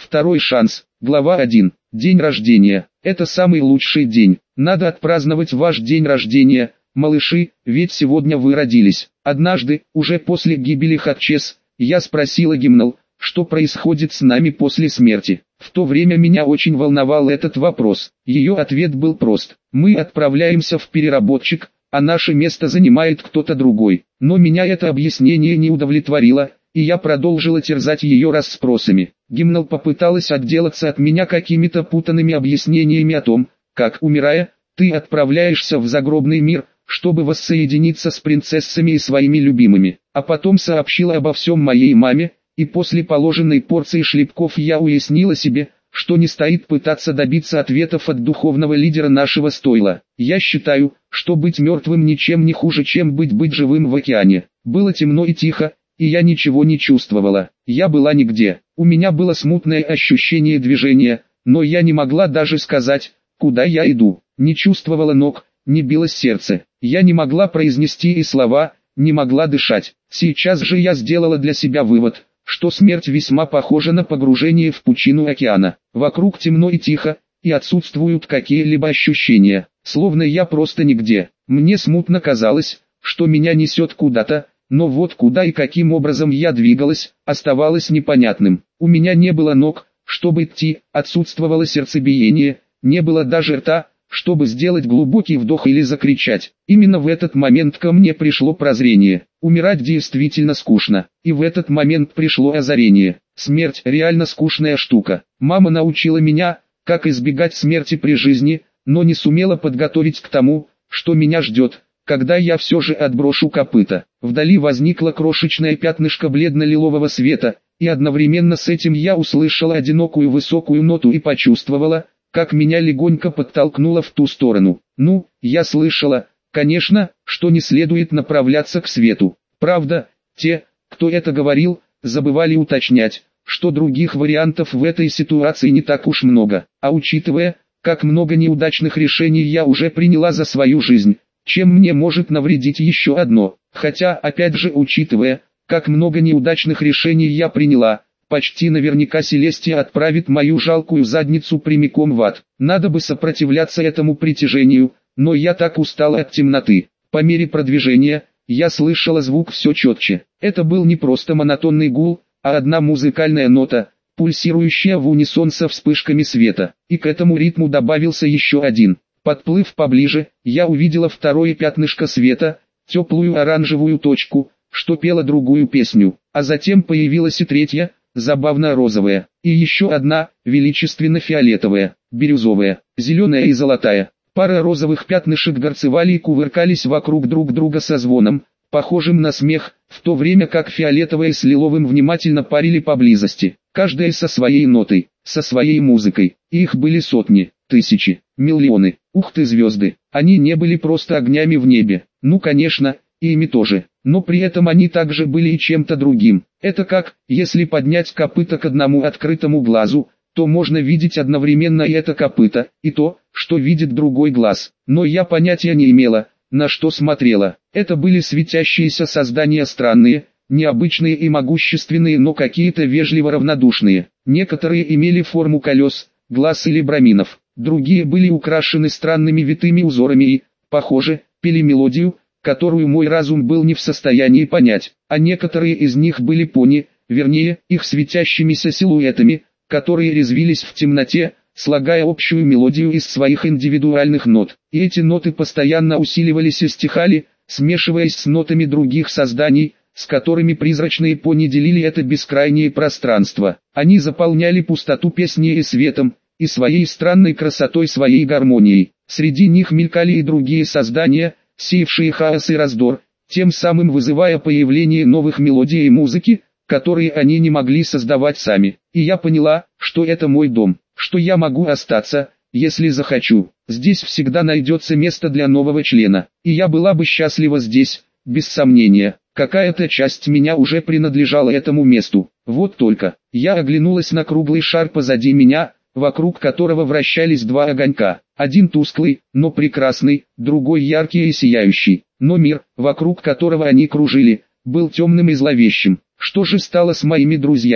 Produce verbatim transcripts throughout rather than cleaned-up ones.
Второй шанс. Глава один. День рождения. Это самый лучший день. Надо отпраздновать ваш день рождения, малыши, ведь сегодня вы родились. Однажды, уже после гибели Хатчес, я спросила Гимнал, что происходит с нами после смерти. В то время меня очень волновал этот вопрос. Ее ответ был прост. Мы отправляемся в переработчик, а наше место занимает кто-то другой. Но меня это объяснение не удовлетворило, и я продолжила терзать ее расспросами. Гимнал попыталась отделаться от меня какими-то путанными объяснениями о том, как, умирая, ты отправляешься в загробный мир, чтобы воссоединиться с принцессами и своими любимыми. А потом сообщила обо всем моей маме, и после положенной порции шлепков я уяснила себе, что не стоит пытаться добиться ответов от духовного лидера нашего стойла. Я считаю, что быть мертвым ничем не хуже, чем быть быть живым в океане. Было темно и тихо, и я ничего не чувствовала. Я была нигде. У меня было смутное ощущение движения, но я не могла даже сказать, куда я иду. Не чувствовала ног, не билось сердце. Я не могла произнести и слова, не могла дышать. Сейчас же я сделала для себя вывод, что смерть весьма похожа на погружение в пучину океана. Вокруг темно и тихо, и отсутствуют какие-либо ощущения, словно я просто нигде. Мне смутно казалось, что меня несет куда-то, но вот куда и каким образом я двигалась, оставалось непонятным. У меня не было ног, чтобы идти, отсутствовало сердцебиение, не было даже рта, чтобы сделать глубокий вдох или закричать. Именно в этот момент ко мне пришло прозрение. Умирать действительно скучно. И в этот момент пришло озарение. Смерть реально скучная штука. Мама научила меня, как избегать смерти при жизни, но не сумела подготовить к тому, что меня ждет, когда я все же отброшу копыта. Вдали возникло крошечное пятнышко бледно-лилового света, и одновременно с этим я услышала одинокую высокую ноту и почувствовала, как меня легонько подтолкнуло в ту сторону. Ну, я слышала, конечно, что не следует направляться к свету. Правда, те, кто это говорил, забывали уточнять, что других вариантов в этой ситуации не так уж много. А учитывая, как много неудачных решений я уже приняла за свою жизнь, чем мне может навредить еще одно? Хотя, опять же, учитывая, как много неудачных решений я приняла, почти наверняка Селестия отправит мою жалкую задницу прямиком в ад. Надо бы сопротивляться этому притяжению, но я так устала от темноты. По мере продвижения, я слышала звук все четче. Это был не просто монотонный гул, а одна музыкальная нота, пульсирующая в унисон со вспышками света. И к этому ритму добавился еще один. Подплыв поближе, я увидела второе пятнышко света, теплую оранжевую точку, что пела другую песню. А затем появилась и третья, забавно-розовая, и еще одна, величественно-фиолетовая, бирюзовая, зеленая и золотая. Пара розовых пятнышек горцевали и кувыркались вокруг друг друга со звоном, похожим на смех, в то время как фиолетовые с лиловым внимательно парили поблизости, каждая со своей нотой, со своей музыкой. И их были сотни, тысячи, миллионы. Ух ты, звезды! Они не были просто огнями в небе, ну конечно, и ими тоже, но при этом они также были и чем-то другим. Это как, если поднять копыто к одному открытому глазу, то можно видеть одновременно и это копыто, и то, что видит другой глаз. Но я понятия не имела, на что смотрела. Это были светящиеся создания странные, необычные и могущественные, но какие-то вежливо равнодушные. Некоторые имели форму колес, глаз или браминов, другие были украшены странными витыми узорами и, похоже, пели мелодию, которую мой разум был не в состоянии понять, а некоторые из них были пони, вернее, их светящимися силуэтами, которые резвились в темноте, слагая общую мелодию из своих индивидуальных нот. И эти ноты постоянно усиливались и стихали, смешиваясь с нотами других созданий, с которыми призрачные пони делили это бескрайнее пространство. Они заполняли пустоту песней и светом, и своей странной красотой, своей гармонией. Среди них мелькали и другие создания, сеявшие хаос и раздор, тем самым вызывая появление новых мелодий и музыки, которые они не могли создавать сами. И я поняла, что это мой дом, что я могу остаться, если захочу. Здесь всегда найдется место для нового члена, и я была бы счастлива здесь, без сомнения. Какая-то часть меня уже принадлежала этому месту. Вот только, я оглянулась на круглый шар позади меня, вокруг которого вращались два огонька. Один тусклый, но прекрасный, другой яркий и сияющий. Но мир, вокруг которого они кружили, был темным и зловещим. Что же стало с моими друзьями?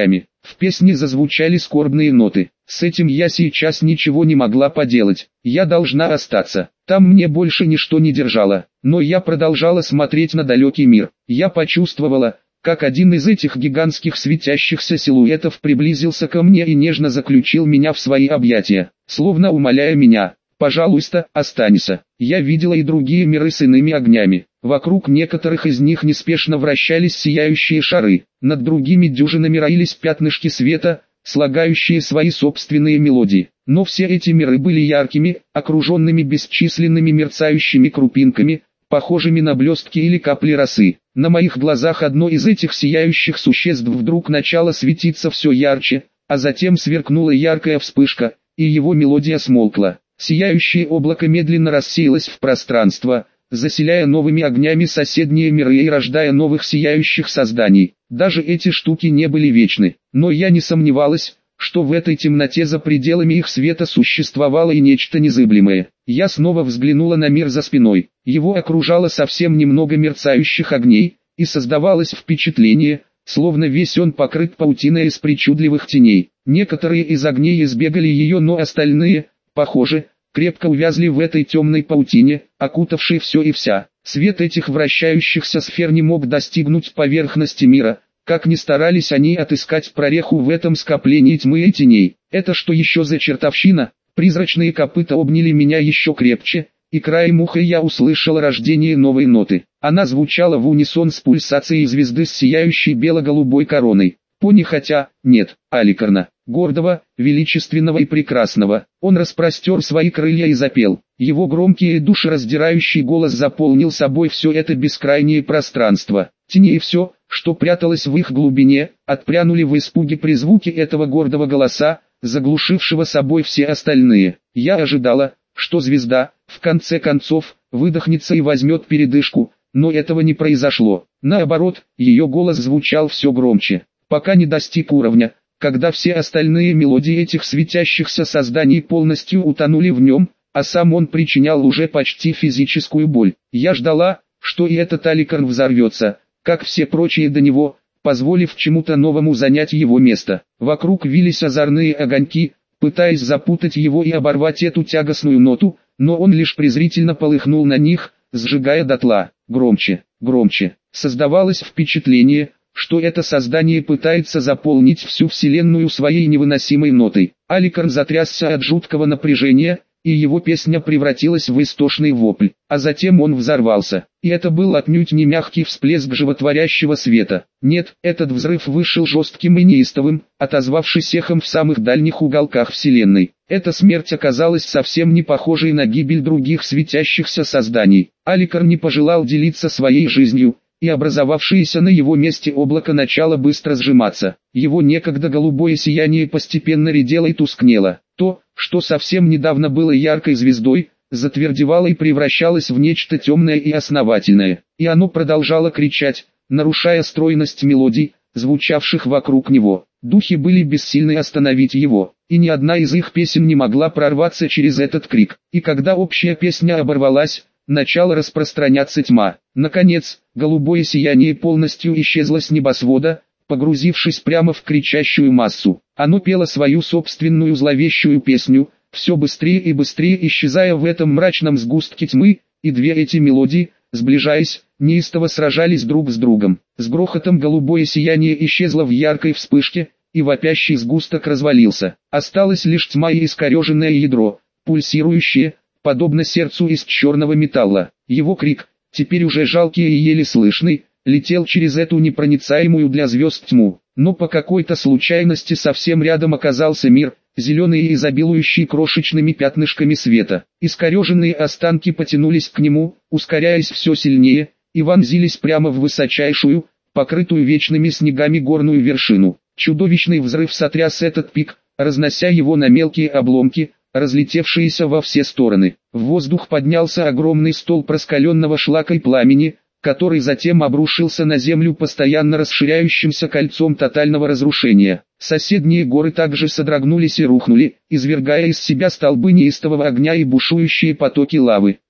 В песне зазвучали скорбные ноты. С этим я сейчас ничего не могла поделать. Я должна остаться. Там мне больше ничто не держало. Но я продолжала смотреть на далекий мир. Я почувствовала, как один из этих гигантских светящихся силуэтов приблизился ко мне и нежно заключил меня в свои объятия, словно умоляя меня: «Пожалуйста, останься». Я видела и другие миры с иными огнями. Вокруг некоторых из них неспешно вращались сияющие шары. Над другими дюжинами роились пятнышки света, слагающие свои собственные мелодии. Но все эти миры были яркими, окруженными бесчисленными мерцающими крупинками, похожими на блестки или капли росы. На моих глазах одно из этих сияющих существ вдруг начало светиться все ярче, а затем сверкнула яркая вспышка, и его мелодия смолкла. Сияющее облако медленно рассеялось в пространство, заселяя новыми огнями соседние миры и рождая новых сияющих созданий. Даже эти штуки не были вечны, но я не сомневалась, что в этой темноте за пределами их света существовало и нечто незыблемое. Я снова взглянула на мир за спиной. Его окружало совсем немного мерцающих огней, и создавалось впечатление, словно весь он покрыт паутиной из причудливых теней. Некоторые из огней избегали ее, но остальные, похоже, крепко увязли в этой темной паутине, окутавшей все и вся. Свет этих вращающихся сфер не мог достигнуть поверхности мира, как ни старались они отыскать прореху в этом скоплении тьмы и теней. Это что еще за чертовщина? Призрачные копыта обняли меня еще крепче, и краем уха я услышал рождение новой ноты. Она звучала в унисон с пульсацией звезды с сияющей бело-голубой короной. Пони, хотя, нет, Аликарна, гордого, величественного и прекрасного. Он распростер свои крылья и запел. Его громкий и душераздирающий голос заполнил собой все это бескрайнее пространство. Тени и все, что пряталось в их глубине, отпрянули в испуге при звуке этого гордого голоса, заглушившего собой все остальные. Я ожидала, что звезда, в конце концов, выдохнется и возьмет передышку, но этого не произошло. Наоборот, ее голос звучал все громче, пока не достиг уровня, когда все остальные мелодии этих светящихся созданий полностью утонули в нем, а сам он причинял уже почти физическую боль. Я ждала, что и этот Аликарн взорвется, как все прочие до него, позволив чему-то новому занять его место. Вокруг вились озорные огоньки, пытаясь запутать его и оборвать эту тягостную ноту, но он лишь презрительно полыхнул на них, сжигая дотла. Громче, громче. Создавалось впечатление, что это создание пытается заполнить всю вселенную своей невыносимой нотой. Аликарн затрясся от жуткого напряжения, и его песня превратилась в истошный вопль, а затем он взорвался. И это был отнюдь не мягкий всплеск животворящего света. Нет, этот взрыв вышел жестким и неистовым, отозвавшись эхом в самых дальних уголках вселенной. Эта смерть оказалась совсем не похожей на гибель других светящихся созданий. Аликарн не пожелал делиться своей жизнью, и образовавшееся на его месте облако начало быстро сжиматься. Его некогда голубое сияние постепенно редело и тускнело. То, что совсем недавно было яркой звездой, затвердевало и превращалось в нечто темное и основательное. И оно продолжало кричать, нарушая стройность мелодий, звучавших вокруг него. Духи были бессильны остановить его, и ни одна из их песен не могла прорваться через этот крик. И когда общая песня оборвалась, начала распространяться тьма. Наконец, голубое сияние полностью исчезло с небосвода, погрузившись прямо в кричащую массу. Оно пело свою собственную зловещую песню, все быстрее и быстрее исчезая в этом мрачном сгустке тьмы, и две эти мелодии, сближаясь, неистово сражались друг с другом. С грохотом голубое сияние исчезло в яркой вспышке, и вопящий сгусток развалился. Осталась лишь тьма и искореженное ядро, пульсирующее, подобно сердцу из черного металла. Его крик, теперь уже жалкий и еле слышный, летел через эту непроницаемую для звезд тьму. Но по какой-то случайности совсем рядом оказался мир, зеленый и изобилующий крошечными пятнышками света. Искореженные останки потянулись к нему, ускоряясь все сильнее, и вонзились прямо в высочайшую, покрытую вечными снегами горную вершину. Чудовищный взрыв сотряс этот пик, разнося его на мелкие обломки, разлетевшиеся во все стороны. В воздух поднялся огромный столб раскаленного шлака и пламени, который затем обрушился на землю постоянно расширяющимся кольцом тотального разрушения. Соседние горы также содрогнулись и рухнули, извергая из себя столбы неистового огня и бушующие потоки лавы.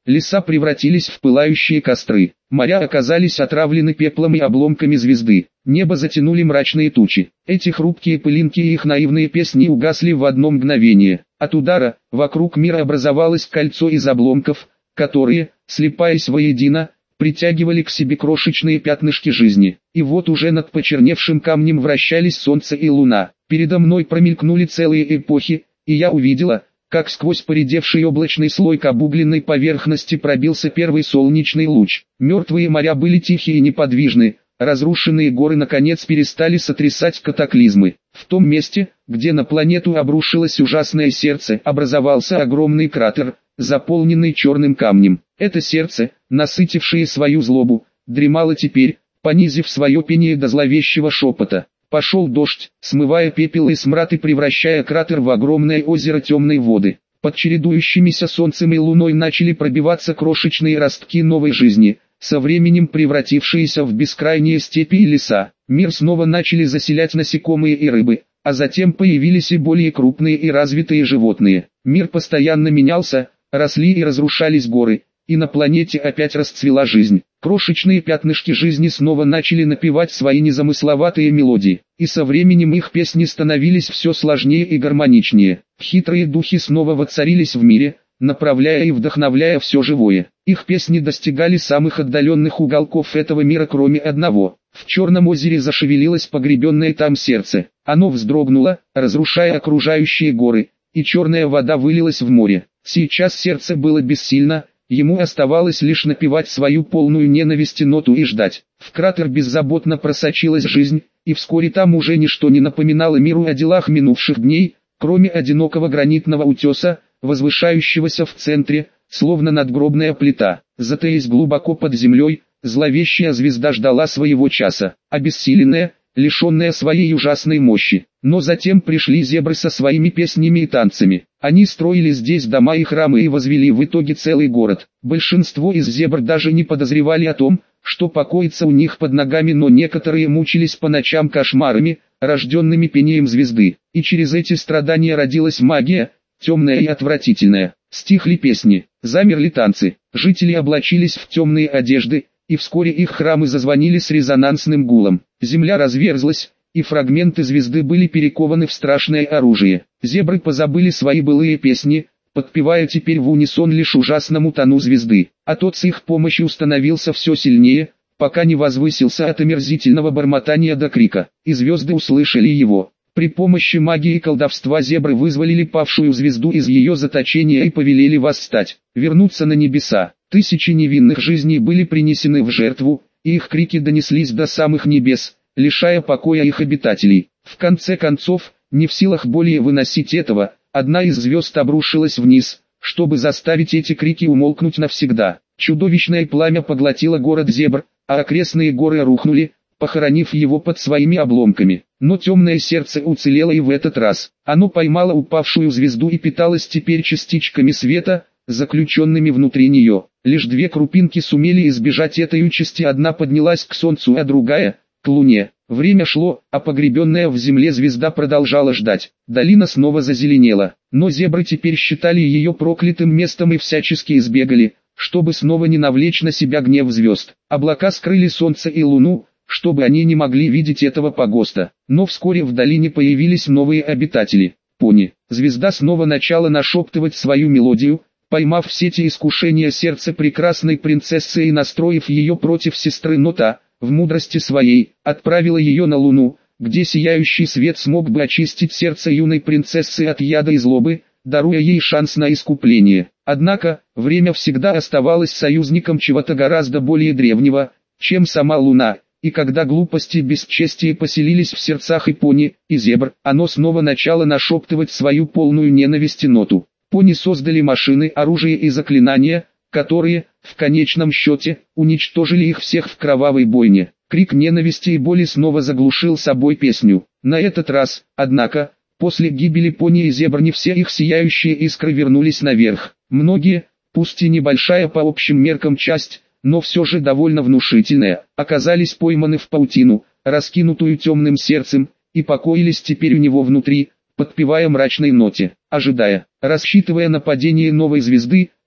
леса превратились в пылающие костры, моря оказались отравлены пеплом и обломками звезды, небо затянули мрачные тучи. Эти хрупкие пылинки и их наивные песни угасли в одно мгновение. От удара вокруг мира образовалось кольцо из обломков, которые, слипаясь воедино, притягивали к себе крошечные пятнышки жизни. И вот уже над почерневшим камнем вращались солнце и луна. Передо мной промелькнули целые эпохи, и я увидела, как сквозь поредевший облачный слой к обугленной поверхности пробился первый солнечный луч. Мертвые моря были тихие и неподвижны, разрушенные горы наконец перестали сотрясать катаклизмы. В том месте, где на планету обрушилось ужасное сердце, образовался огромный кратер, заполненный черным камнем. Это сердце, насытившее свою злобу, дремало теперь, понизив свое пение до зловещего шепота. Пошел дождь, смывая пепел и смрад и превращая кратер в огромное озеро темной воды. Под чередующимися солнцем и луной начали пробиваться крошечные ростки новой жизни, со временем превратившиеся в бескрайние степи и леса. Мир снова начали заселять насекомые и рыбы, а затем появились и более крупные и развитые животные. Мир постоянно менялся, росли и разрушались горы, и на планете опять расцвела жизнь. Крошечные пятнышки жизни снова начали напевать свои незамысловатые мелодии, и со временем их песни становились все сложнее и гармоничнее. Хитрые духи снова воцарились в мире, направляя и вдохновляя все живое. Их песни достигали самых отдаленных уголков этого мира, кроме одного. В Черном озере зашевелилось погребенное там сердце. Оно вздрогнуло, разрушая окружающие горы, и черная вода вылилась в море. Сейчас сердце было бессильно, ему оставалось лишь напевать свою полную ненависти ноту и ждать. В кратер беззаботно просочилась жизнь, и вскоре там уже ничто не напоминало миру о делах минувших дней, кроме одинокого гранитного утеса, возвышающегося в центре, словно надгробная плита. Затаясь глубоко под землей, зловещая звезда ждала своего часа, обессиленная, лишенная своей ужасной мощи. Но затем пришли зебры со своими песнями и танцами. Они строили здесь дома и храмы и возвели в итоге целый город. Большинство из зебр даже не подозревали о том, что покоится у них под ногами, но некоторые мучились по ночам кошмарами, рожденными пением звезды. И через эти страдания родилась магия, темная и отвратительная. Стихли песни, замерли танцы, жители облачились в темные одежды, и вскоре их храмы зазвонили с резонансным гулом. Земля разверзлась, и фрагменты звезды были перекованы в страшное оружие. Зебры позабыли свои былые песни, подпевая теперь в унисон лишь ужасному тону звезды. А тот с их помощью становился все сильнее, пока не возвысился от омерзительного бормотания до крика. И звезды услышали его. При помощи магии и колдовства зебры вызволили павшую звезду из ее заточения и повелели восстать, вернуться на небеса. Тысячи невинных жизней были принесены в жертву, и их крики донеслись до самых небес, лишая покоя их обитателей. В конце концов, не в силах более выносить этого, одна из звезд обрушилась вниз, чтобы заставить эти крики умолкнуть навсегда. Чудовищное пламя поглотило город зебр, а окрестные горы рухнули, похоронив его под своими обломками. Но темное сердце уцелело и в этот раз. Оно поймало упавшую звезду и питалось теперь частичками света, заключенными внутри нее. Лишь две крупинки сумели избежать этой участи, одна поднялась к солнцу, а другая — к луне. Время шло, а погребенная в земле звезда продолжала ждать. Долина снова зазеленела, но зебры теперь считали ее проклятым местом и всячески избегали, чтобы снова не навлечь на себя гнев звезд. Облака скрыли солнце и луну, чтобы они не могли видеть этого погоста. Но вскоре в долине появились новые обитатели — пони. Звезда снова начала нашептывать свою мелодию, поймав все те искушения сердца прекрасной принцессы и настроив ее против сестры, но та, в мудрости своей, отправила ее на луну, где сияющий свет смог бы очистить сердце юной принцессы от яда и злобы, даруя ей шанс на искупление. Однако, время всегда оставалось союзником чего-то гораздо более древнего, чем сама луна, и когда глупости и бесчестие поселились в сердцах и пони, и зебр, оно снова начало нашептывать свою полную ненависти ноту. Пони создали машины, оружие и заклинания, которые, в конечном счете, уничтожили их всех в кровавой бойне. Крик ненависти и боли снова заглушил собой песню. На этот раз, однако, после гибели пони и зебр не все их сияющие искры вернулись наверх. Многие, пусть и небольшая по общим меркам часть, но все же довольно внушительная, оказались пойманы в паутину, раскинутую темным сердцем, и покоились теперь у него внутри, подпевая мрачной ноте, ожидая, рассчитывая нападение новой звезды,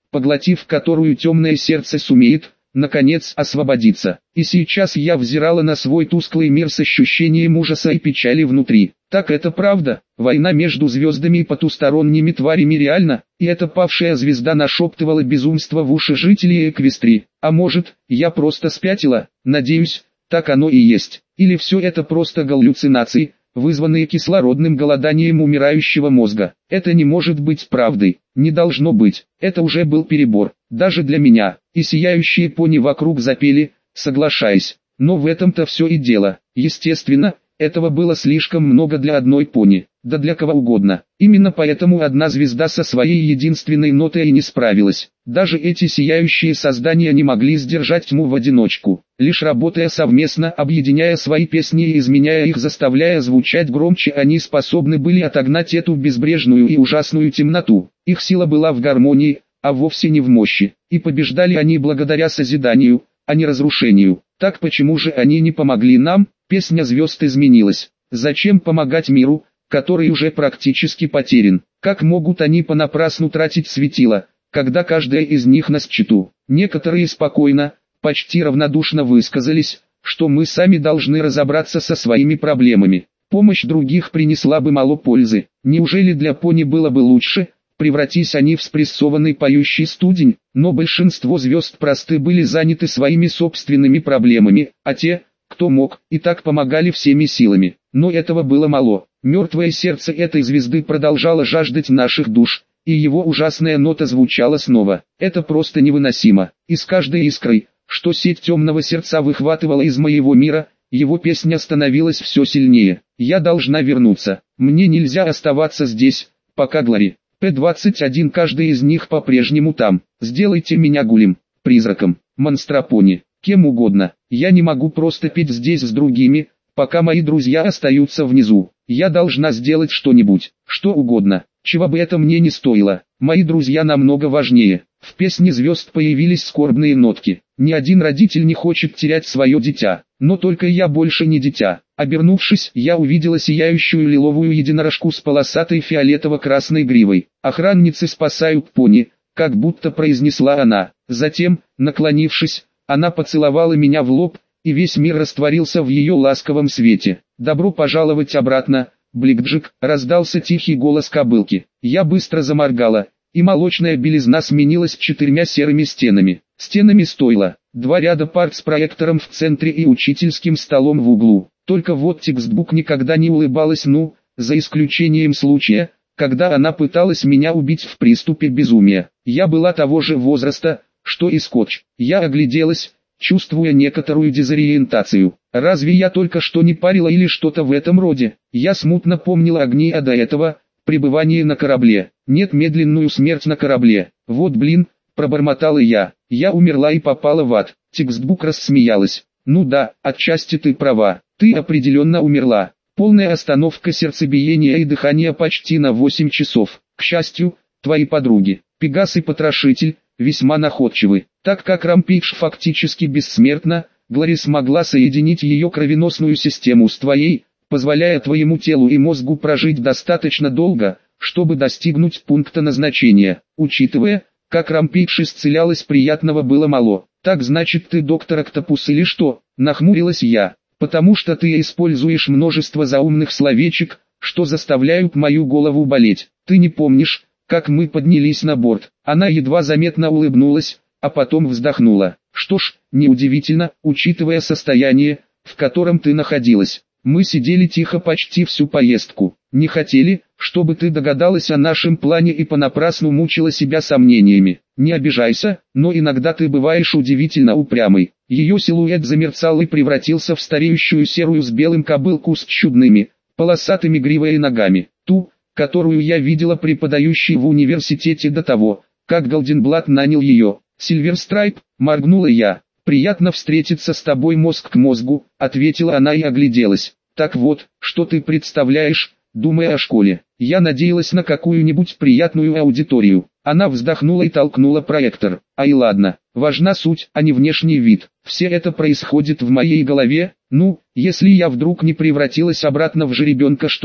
поглотив которую темное сердце сумеет, наконец, освободиться. И сейчас я взирала на свой тусклый мир с ощущением ужаса и печали внутри. Так это правда, война между звездами и потусторонними тварями реальна, и эта павшая звезда нашептывала безумство в уши жителей Эквестрии. А может, я просто спятила? Надеюсь, так оно и есть. Или все это просто галлюцинации, вызванные кислородным голоданием умирающего мозга. Это не может быть правдой, не должно быть, это уже был перебор, даже для меня. И сияющие пони вокруг запели, соглашаясь. Но в этом-то все и дело. Естественно, этого было слишком много для одной пони, да для кого угодно. Именно поэтому одна звезда со своей единственной нотой и не справилась. Даже эти сияющие создания не могли сдержать тьму в одиночку. Лишь работая совместно, объединяя свои песни и изменяя их, заставляя звучать громче, они способны были отогнать эту безбрежную и ужасную темноту. Их сила была в гармонии, а вовсе не в мощи. И побеждали они благодаря созиданию, а не разрушению. Так почему же они не помогли нам? Песня звезд изменилась. Зачем помогать миру, который уже практически потерян? Как могут они понапрасну тратить светила, когда каждая из них на счету? Некоторые спокойно, почти равнодушно высказались, что мы сами должны разобраться со своими проблемами. Помощь других принесла бы мало пользы. Неужели для пони было бы лучше, превратись они в спрессованный поющий студень? Но большинство звезд просты были заняты своими собственными проблемами, а те, кто мог, и так помогали всеми силами. Но этого было мало. Мертвое сердце этой звезды продолжало жаждать наших душ, и его ужасная нота звучала снова. Это просто невыносимо. И с каждой искрой, что сеть темного сердца выхватывала из моего мира, его песня становилась все сильнее. Я должна вернуться. Мне нельзя оставаться здесь, пока Глори. П двадцать один. Каждый из них по-прежнему там. Сделайте меня гулем, призраком, монстропони, кем угодно. Я не могу просто петь здесь с другими, пока мои друзья остаются внизу. Я должна сделать что-нибудь, что угодно, чего бы это мне не стоило. Мои друзья намного важнее. В песне звезд появились скорбные нотки. Ни один родитель не хочет терять свое дитя, но только я больше не дитя. Обернувшись, я увидела сияющую лиловую единорожку с полосатой фиолетово-красной гривой. Охранницы спасают пони, как будто произнесла она. Затем, наклонившись, она поцеловала меня в лоб, и весь мир растворился в ее ласковом свете. «Добро пожаловать обратно, Бликджик», — раздался тихий голос кобылки. Я быстро заморгала, и молочная белизна сменилась четырьмя серыми стенами. Стенами стойла, два ряда парт с проектором в центре и учительским столом в углу. Только вот текстбук никогда не улыбалась, ну, за исключением случая, когда она пыталась меня убить в приступе безумия. Я была того же возраста, что и Скотч. Я огляделась, чувствуя некоторую дезориентацию. Разве я только что не парила или что-то в этом роде? Я смутно помнила огни, а до этого пребывание на корабле. Нет, медленную смерть на корабле. Вот блин, пробормотала я. Я умерла и попала в ад. Текстбук рассмеялась. Ну да, отчасти ты права. Ты определенно умерла. Полная остановка сердцебиения и дыхания почти на восемь часов. К счастью, твои подруги, Пегас и Потрошитель, весьма находчивы. Так как Рампейдж фактически бессмертна, Глори смогла соединить ее кровеносную систему с твоей, позволяя твоему телу и мозгу прожить достаточно долго, чтобы достигнуть пункта назначения. Учитывая, как Рампейдж исцелялась, приятного было мало. Так значит, ты доктор Октопус или что? Нахмурилась я. Потому что ты используешь множество заумных словечек, что заставляют мою голову болеть. Ты не помнишь, как мы поднялись на борт? Она едва заметно улыбнулась, а потом вздохнула. Что ж, неудивительно, учитывая состояние, в котором ты находилась. Мы сидели тихо почти всю поездку. Не хотели, чтобы ты догадалась о нашем плане и понапрасну мучила себя сомнениями. Не обижайся, но иногда ты бываешь удивительно упрямой. Ее силуэт замерцал и превратился в стареющую серую с белым кобылку с чудными, полосатыми гривой и ногами. Ту, которую я видела преподающей в университете до того, как Голденблат нанял ее. Сильверстрайп, моргнула я. «Приятно встретиться с тобой мозг к мозгу», — ответила она и огляделась. «Так вот, что ты представляешь, думая о школе? Я надеялась на какую-нибудь приятную аудиторию». Она вздохнула и толкнула проектор. «Ай ладно, важна суть, а не внешний вид. Все это происходит в моей голове. Ну, если я вдруг не превратилась обратно в жеребенка, что,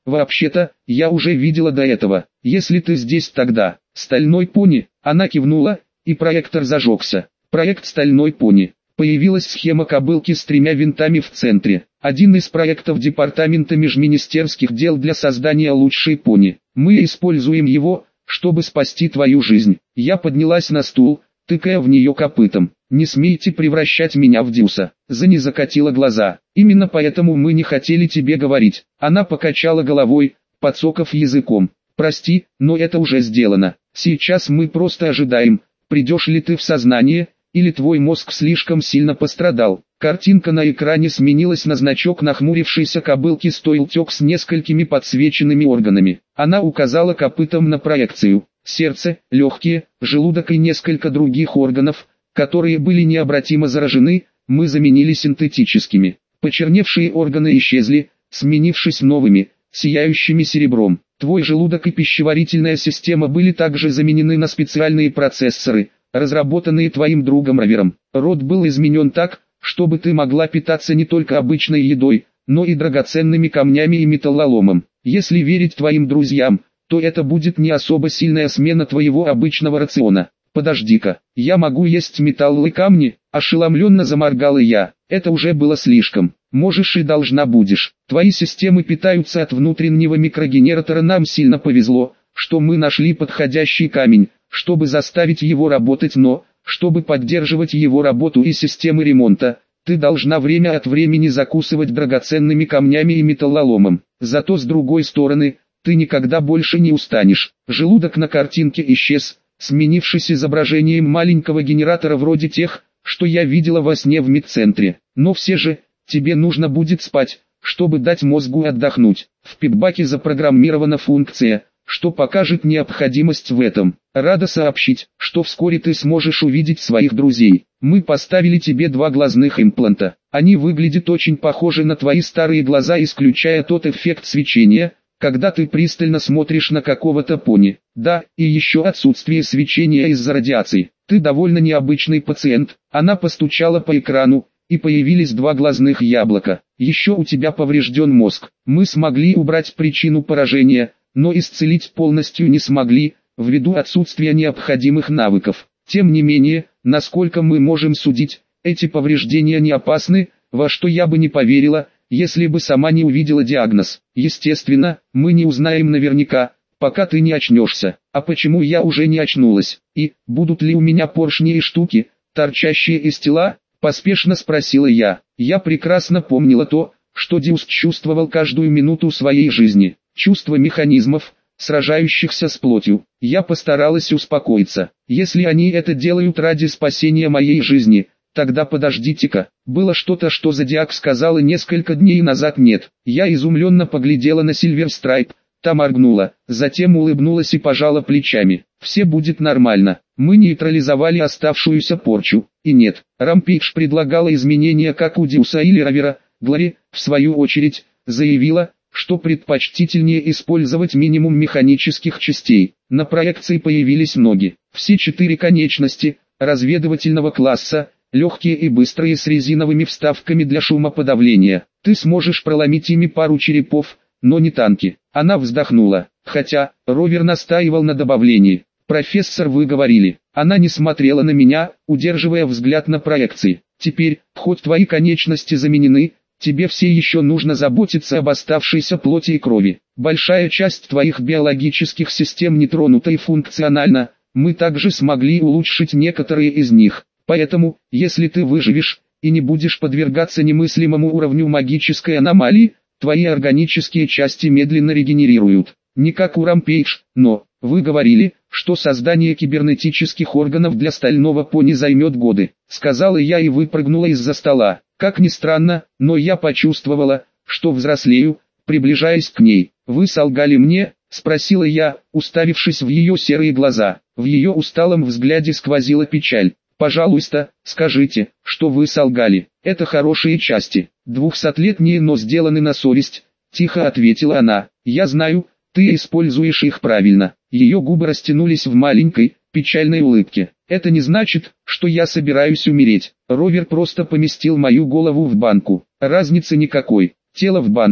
Вообще-то, я уже видела до этого. Если ты здесь тогда, стальной пони, она кивнула, и проектор зажегся. Проект «Стальной пони». Появилась схема кобылки с тремя винтами в центре. Один из проектов Департамента межминистерских дел для создания лучшей пони. Мы используем его, чтобы спасти твою жизнь. Я поднялась на стул, тыкая в нее копытом. Не смейте превращать меня в Дюса. Зани закатила глаза. Именно поэтому мы не хотели тебе говорить. Она покачала головой, подсокав языком. Прости, но это уже сделано. Сейчас мы просто ожидаем, придешь ли ты в сознание, или твой мозг слишком сильно пострадал. Картинка на экране сменилась на значок нахмурившейся кобылки Стоилтек с несколькими подсвеченными органами. Она указала копытом на проекцию. Сердце, легкие, желудок и несколько других органов, которые были необратимо заражены, мы заменили синтетическими. Почерневшие органы исчезли, сменившись новыми, сияющими серебром. Твой желудок и пищеварительная система были также заменены на специальные процессоры, разработанные твоим другом Ровером. Рот был изменен так, чтобы ты могла питаться не только обычной едой, но и драгоценными камнями и металлоломом. Если верить твоим друзьям, то это будет не особо сильная смена твоего обычного рациона. Подожди-ка, я могу есть металл и камни? Ошеломленно заморгала я. Это уже было слишком. Можешь и должна будешь. Твои системы питаются от внутреннего микрогенератора. Нам сильно повезло, что мы нашли подходящий камень, чтобы заставить его работать, но, чтобы поддерживать его работу и системы ремонта, ты должна время от времени закусывать драгоценными камнями и металлоломом. Зато с другой стороны, ты никогда больше не устанешь. Желудок на картинке исчез, сменившись изображением маленького генератора вроде тех, что я видела во сне в медцентре. Но все же, тебе нужно будет спать, чтобы дать мозгу отдохнуть. В питбаке запрограммирована функция, что покажет необходимость в этом. Рада сообщить, что вскоре ты сможешь увидеть своих друзей. Мы поставили тебе два глазных импланта. Они выглядят очень похожи на твои старые глаза, исключая тот эффект свечения, когда ты пристально смотришь на какого-то пони. Да, и еще отсутствие свечения из-за радиации. Ты довольно необычный пациент. Она постучала по экрану, и появились два глазных яблока. Еще у тебя поврежден мозг. Мы смогли убрать причину поражения, но исцелить полностью не смогли, ввиду отсутствия необходимых навыков. Тем не менее, насколько мы можем судить, эти повреждения не опасны, во что я бы не поверила, если бы сама не увидела диагноз. Естественно, мы не узнаем наверняка, пока ты не очнешься. А почему я уже не очнулась? И, будут ли у меня поршни и штуки, торчащие из тела? Поспешно спросила я. Я прекрасно помнила то, что Дюс чувствовал каждую минуту своей жизни. Чувство механизмов, сражающихся с плотью. Я постаралась успокоиться. Если они это делают ради спасения моей жизни, тогда подождите-ка. Было что-то, что Зодиак сказала несколько дней назад. Нет. Я изумленно поглядела на Сильверстрайп. Та моргнула, затем улыбнулась и пожала плечами. Все будет нормально. Мы нейтрализовали оставшуюся порчу. И нет, Рампейдж предлагала изменения как у Дюса или Ровера. Глори, в свою очередь, заявила, что предпочтительнее использовать минимум механических частей. На проекции появились ноги. Все четыре конечности, разведывательного класса, легкие и быстрые с резиновыми вставками для шумоподавления. Ты сможешь проломить ими пару черепов, но не танки. Она вздохнула. Хотя, Ровер настаивал на добавлении. «Профессор, вы говорили». Она не смотрела на меня, удерживая взгляд на проекции. «Теперь, хоть твои конечности заменены, тебе все еще нужно заботиться об оставшейся плоти и крови. Большая часть твоих биологических систем не тронута и функциональна, мы также смогли улучшить некоторые из них. Поэтому, если ты выживешь, и не будешь подвергаться немыслимому уровню магической аномалии, твои органические части медленно регенерируют. Не как у Рампейдж, но, вы говорили, что создание кибернетических органов для стального пони займет годы. Сказала я и выпрыгнула из-за стола. Как ни странно, но я почувствовала, что взрослею, приближаясь к ней. «Вы солгали мне?» – спросила я, уставившись в ее серые глаза. В ее усталом взгляде сквозила печаль. «Пожалуйста, скажите, что вы солгали. Это хорошие части, двухсотлетние, но сделаны на совесть», – тихо ответила она. «Я знаю, ты используешь их правильно». Ее губы растянулись в маленькой, печальной улыбке. «Это не значит, что я собираюсь умереть. Ровер просто поместил мою голову в банку. Разницы никакой. Тело в банке.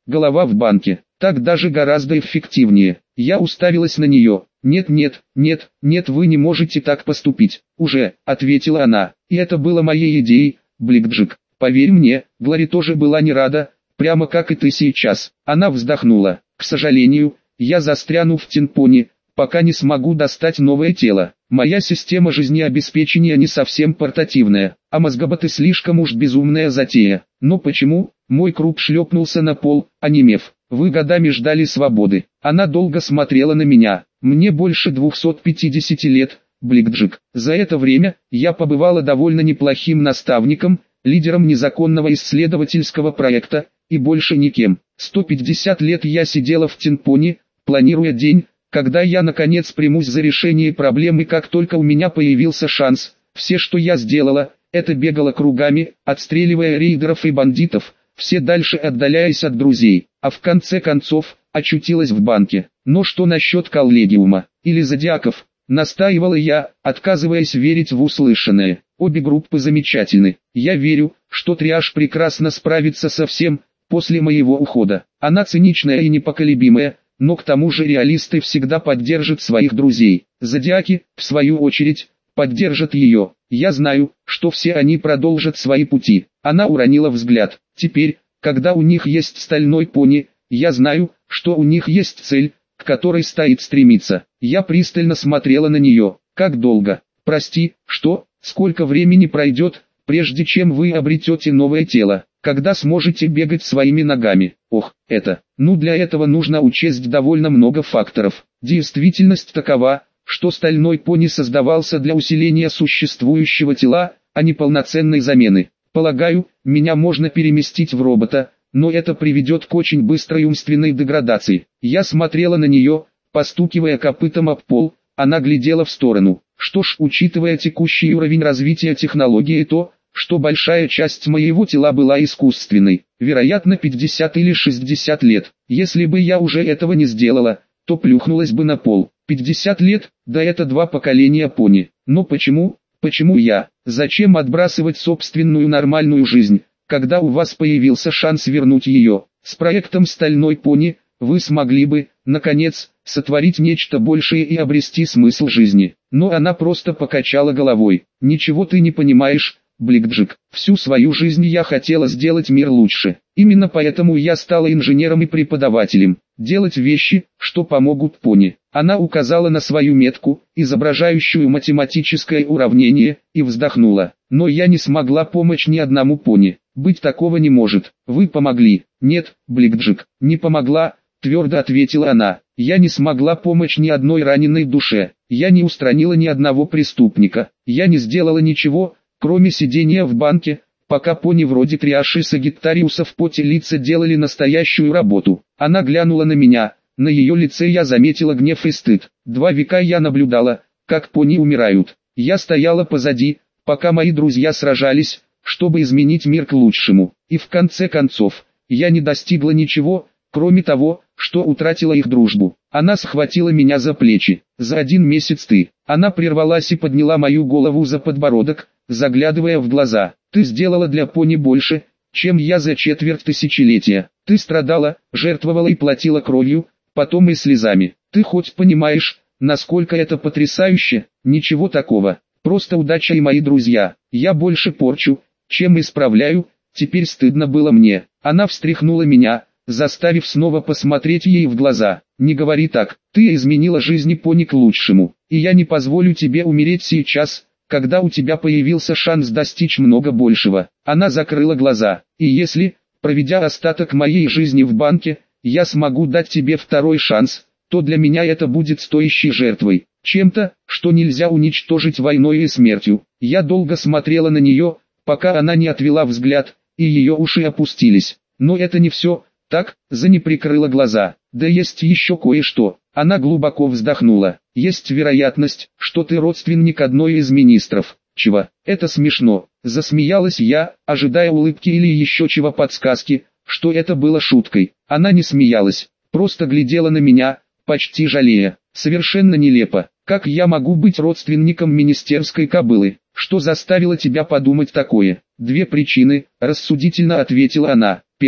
голова в банке. Так даже гораздо эффективнее. Я уставилась на нее. «Нет, нет, нет, нет, вы не можете так поступить». «Уже», — ответила она. И это было моей идеей, Бликджик. Поверь мне, Глори тоже была не рада, прямо как и ты сейчас. Она вздохнула. «К сожалению, я застряну в Тинпоне, пока не смогу достать новое тело. Моя система жизнеобеспечения не совсем портативная, а мозгоботы слишком уж безумная затея. Но почему?» Мой круг шлепнулся на пол, онемев. «Вы годами ждали свободы». Она долго смотрела на меня. «Мне больше двухсот пятидесяти лет, Бликджик. За это время я побывала довольно неплохим наставником, лидером незаконного исследовательского проекта, и больше никем. сто пятьдесят лет я сидела в Тинпоне, планируя день, когда я наконец примусь за решение проблемы. Как только у меня появился шанс, все, что я сделала, это бегала кругами, отстреливая рейдеров и бандитов, все дальше отдаляясь от друзей, а в конце концов, очутилась в банке. Но что насчет коллегиума, или зодиаков? Настаивала я, отказываясь верить в услышанное. Обе группы замечательны. Я верю, что Триаж прекрасно справится со всем, после моего ухода. Она циничная и непоколебимая, но к тому же реалисты всегда поддержат своих друзей. Зодиаки, в свою очередь, поддержат ее. Я знаю, что все они продолжат свои пути. Она уронила взгляд. Теперь, когда у них есть стальной пони, я знаю, что у них есть цель, к которой стоит стремиться. Я пристально смотрела на нее. Как долго? Прости, что? Сколько времени пройдет, прежде чем вы обретете новое тело? Когда сможете бегать своими ногами? Ох, это. Ну, для этого нужно учесть довольно много факторов. Действительность такова, что стальной пони создавался для усиления существующего тела, а не полноценной замены. Полагаю, меня можно переместить в робота, но это приведет к очень быстрой умственной деградации. Я смотрела на нее, постукивая копытом об пол, она глядела в сторону. Что ж, учитывая текущий уровень развития технологии и то, что большая часть моего тела была искусственной, вероятно пятьдесят или шестьдесят лет. Если бы я уже этого не сделала, то плюхнулась бы на пол. пятьдесят лет, да это два поколения пони. Но почему, почему я? Зачем отбрасывать собственную нормальную жизнь, когда у вас появился шанс вернуть ее? С проектом «Стальной пони» вы смогли бы, наконец, сотворить нечто большее и обрести смысл жизни. Но она просто покачала головой. «Ничего ты не понимаешь, Бликджик. Всю свою жизнь я хотела сделать мир лучше. Именно поэтому я стала инженером и преподавателем. Делать вещи, что помогут пони». Она указала на свою метку, изображающую математическое уравнение, и вздохнула. «Но я не смогла помочь ни одному пони. Быть такого не может. Вы помогли». «Нет, Бликджик, не помогла», твердо ответила она. «Я не смогла помочь ни одной раненой душе. Я не устранила ни одного преступника. Я не сделала ничего, кроме сидения в банке, пока пони вроде Триаши и Сагиттариуса в поте лица делали настоящую работу». Она глянула на меня. На ее лице я заметила гнев и стыд. Два века я наблюдала, как пони умирают. Я стояла позади, пока мои друзья сражались, чтобы изменить мир к лучшему. И в конце концов, я не достигла ничего, кроме того, что утратила их дружбу. Она схватила меня за плечи. «За один месяц ты...» Она прервалась и подняла мою голову за подбородок, заглядывая в глаза. «Ты сделала для пони больше, чем я за четверть тысячелетия. Ты страдала, жертвовала и платила кровью, потом и слезами. Ты хоть понимаешь, насколько это потрясающе?» «Ничего такого. Просто удача и мои друзья. Я больше порчу, чем исправляю. Теперь стыдно было мне». Она встряхнула меня, заставив снова посмотреть ей в глаза. «Не говори так. Ты изменила жизни пони к лучшему. И я не позволю тебе умереть сейчас, когда у тебя появился шанс достичь много большего». Она закрыла глаза. «И если, проведя остаток моей жизни в банке, я смогу дать тебе второй шанс, то для меня это будет стоящей жертвой. Чем-то, что нельзя уничтожить войной и смертью». Я долго смотрела на нее, пока она не отвела взгляд, и ее уши опустились. «Но это не все». Так, Зани прикрыла глаза. «Да есть еще кое-что». Она глубоко вздохнула. «Есть вероятность, что ты родственник одной из министров». «Чего? Это смешно». Засмеялась я, ожидая улыбки или еще чего подсказки, что это было шуткой. Она не смеялась, просто глядела на меня, почти жалея. «Совершенно нелепо. Как я могу быть родственником министерской кобылы? Что заставило тебя подумать такое?» «Две причины», рассудительно ответила она. «Первая.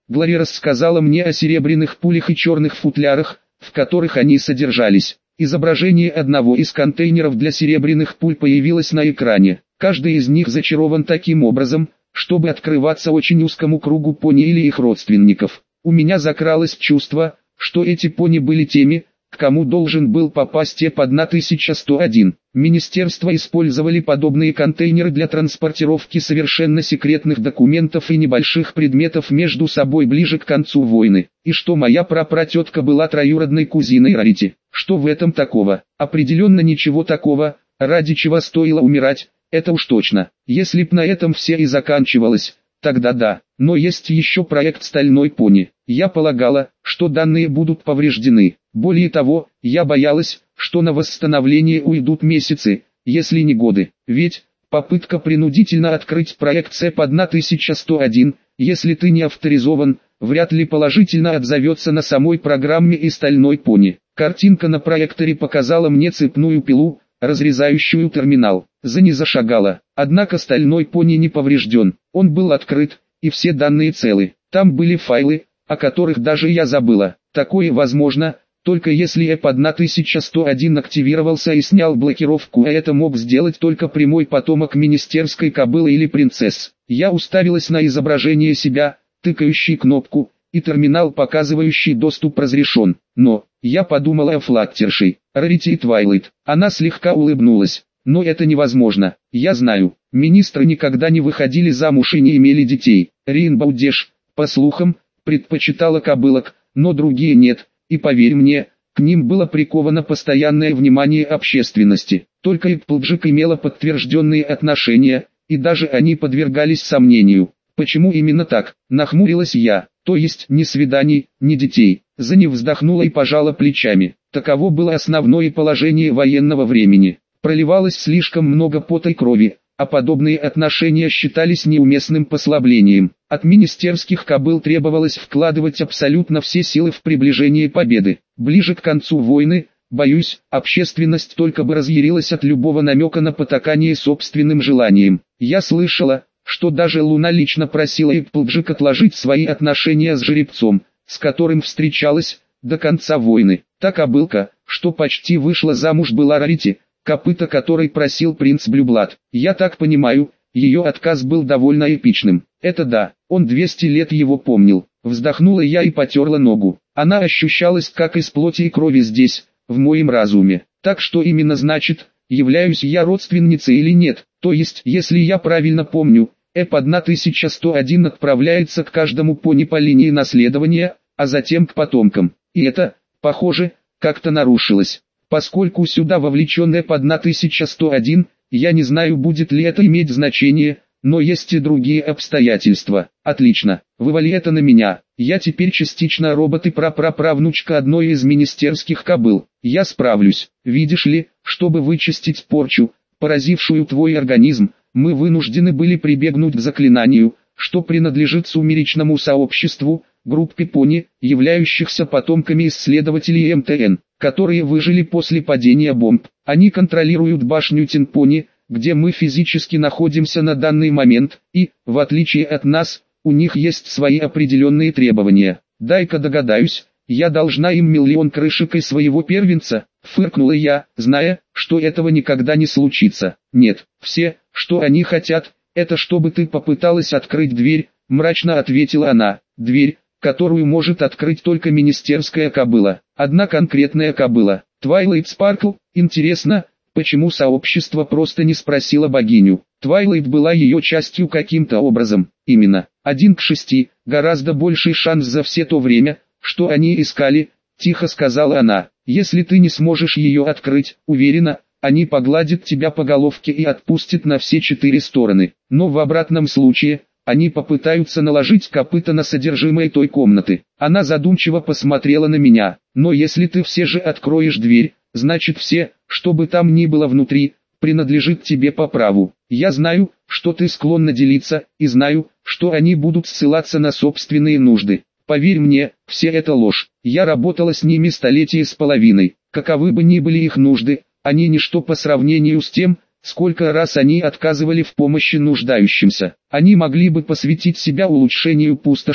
Глори рассказала мне о серебряных пулях и черных футлярах, в которых они содержались. Изображение одного из контейнеров для серебряных пуль появилось на экране. Каждый из них зачарован таким образом, чтобы открываться очень узкому кругу пони или их родственников. У меня закралось чувство, что эти пони были теми, к кому должен был попасть Эп тысяча сто один. Министерства использовали подобные контейнеры для транспортировки совершенно секретных документов и небольших предметов между собой ближе к концу войны. И что моя прапратетка была троюродной кузиной Рарити. Что в этом такого? Определенно ничего такого, ради чего стоило умирать, это уж точно. Если б на этом все и заканчивалось, тогда да. Но есть еще проект «Стальной пони». Я полагала, что данные будут повреждены. Более того, я боялась, что на восстановление уйдут месяцы, если не годы. Ведь, попытка принудительно открыть проект Эп тысяча сто один, если ты не авторизован, вряд ли положительно отзовется на самой программе и «Стальной пони». Картинка на проекторе показала мне цепную пилу, разрезающую терминал. За ней зашагала. Однако «Стальной пони» не поврежден. Он был открыт, и все данные целы. Там были файлы, о которых даже я забыла. Такое возможно, только если Эп тысяча сто один активировался и снял блокировку, а это мог сделать только прямой потомок министерской кобылы или принцесс. Я уставилась на изображение себя, тыкающий кнопку, и терминал, показывающий доступ разрешен. Но, я подумала о Флаттерши, Рарити и Твайлайт. Она слегка улыбнулась. Но это невозможно. Я знаю, министры никогда не выходили замуж и не имели детей. Рейнбоу Дэш, по слухам, предпочитала кобылок, но другие нет. И поверь мне, к ним было приковано постоянное внимание общественности. Только Эпплджек имела подтвержденные отношения, и даже они подвергались сомнению. Почему именно так? Нахмурилась я. То есть ни свиданий, ни детей. Зани вздохнула и пожала плечами. Таково было основное положение военного времени. Проливалось слишком много пота и крови, а подобные отношения считались неуместным послаблением. От министерских кобыл требовалось вкладывать абсолютно все силы в приближение победы. Ближе к концу войны, боюсь, общественность только бы разъярилась от любого намека на потакание собственным желанием. Я слышала, что даже Луна лично просила Эпплджек отложить свои отношения с жеребцом, с которым встречалась, до конца войны. Та кобылка, что почти вышла замуж, была Рарити, копыта которой просил принц Блюблад. Я так понимаю, ее отказ был довольно эпичным. Это да, он двести лет его помнил. Вздохнула я и потерла ногу. Она ощущалась как из плоти и крови здесь, в моем разуме. Так что именно значит, являюсь я родственницей или нет? То есть, если я правильно помню, Эп тысяча сто один отправляется к каждому пони по линии наследования, а затем к потомкам. И это, похоже, как-то нарушилось. Поскольку сюда вовлечен Эп тысяча сто один, я не знаю, будет ли это иметь значение, но есть и другие обстоятельства. Отлично, вывали это на меня. Я теперь частично робот и прапраправнучка одной из министерских кобыл. Я справлюсь. Видишь ли, чтобы вычистить порчу, поразившую твой организм, мы вынуждены были прибегнуть к заклинанию, что принадлежит сумеречному сообществу, группе пони, являющихся потомками исследователей эм тэ эн, которые выжили после падения бомб. Они контролируют башню Тинпони, где мы физически находимся на данный момент, и, в отличие от нас, у них есть свои определенные требования. Дай-ка догадаюсь, я должна им миллион крышек и своего первенца, фыркнула я, зная, что этого никогда не случится. Нет, все, что они хотят, это чтобы ты попыталась открыть дверь, мрачно ответила она. Дверь, которую может открыть только министерская кобыла. Одна конкретная кобыла. Твайлайт Спаркл. Интересно, почему сообщество просто не спросило богиню? Твайлайт была ее частью каким-то образом. Именно. Один к шести. Гораздо больший шанс за все то время, что они искали, тихо сказала она. Если ты не сможешь ее открыть, уверена, они погладят тебя по головке и отпустят на все четыре стороны. Но в обратном случае, они попытаются наложить копыта на содержимое той комнаты. Она задумчиво посмотрела на меня. Но если ты все же откроешь дверь, значит все, что бы там ни было внутри, принадлежит тебе по праву. Я знаю, что ты склонна делиться, и знаю, что они будут ссылаться на собственные нужды. Поверь мне, все это ложь. Я работала с ними столетия с половиной. Каковы бы ни были их нужды, они ничто по сравнению с тем, сколько раз они отказывали в помощи нуждающимся. Они могли бы посвятить себя улучшению пустоши,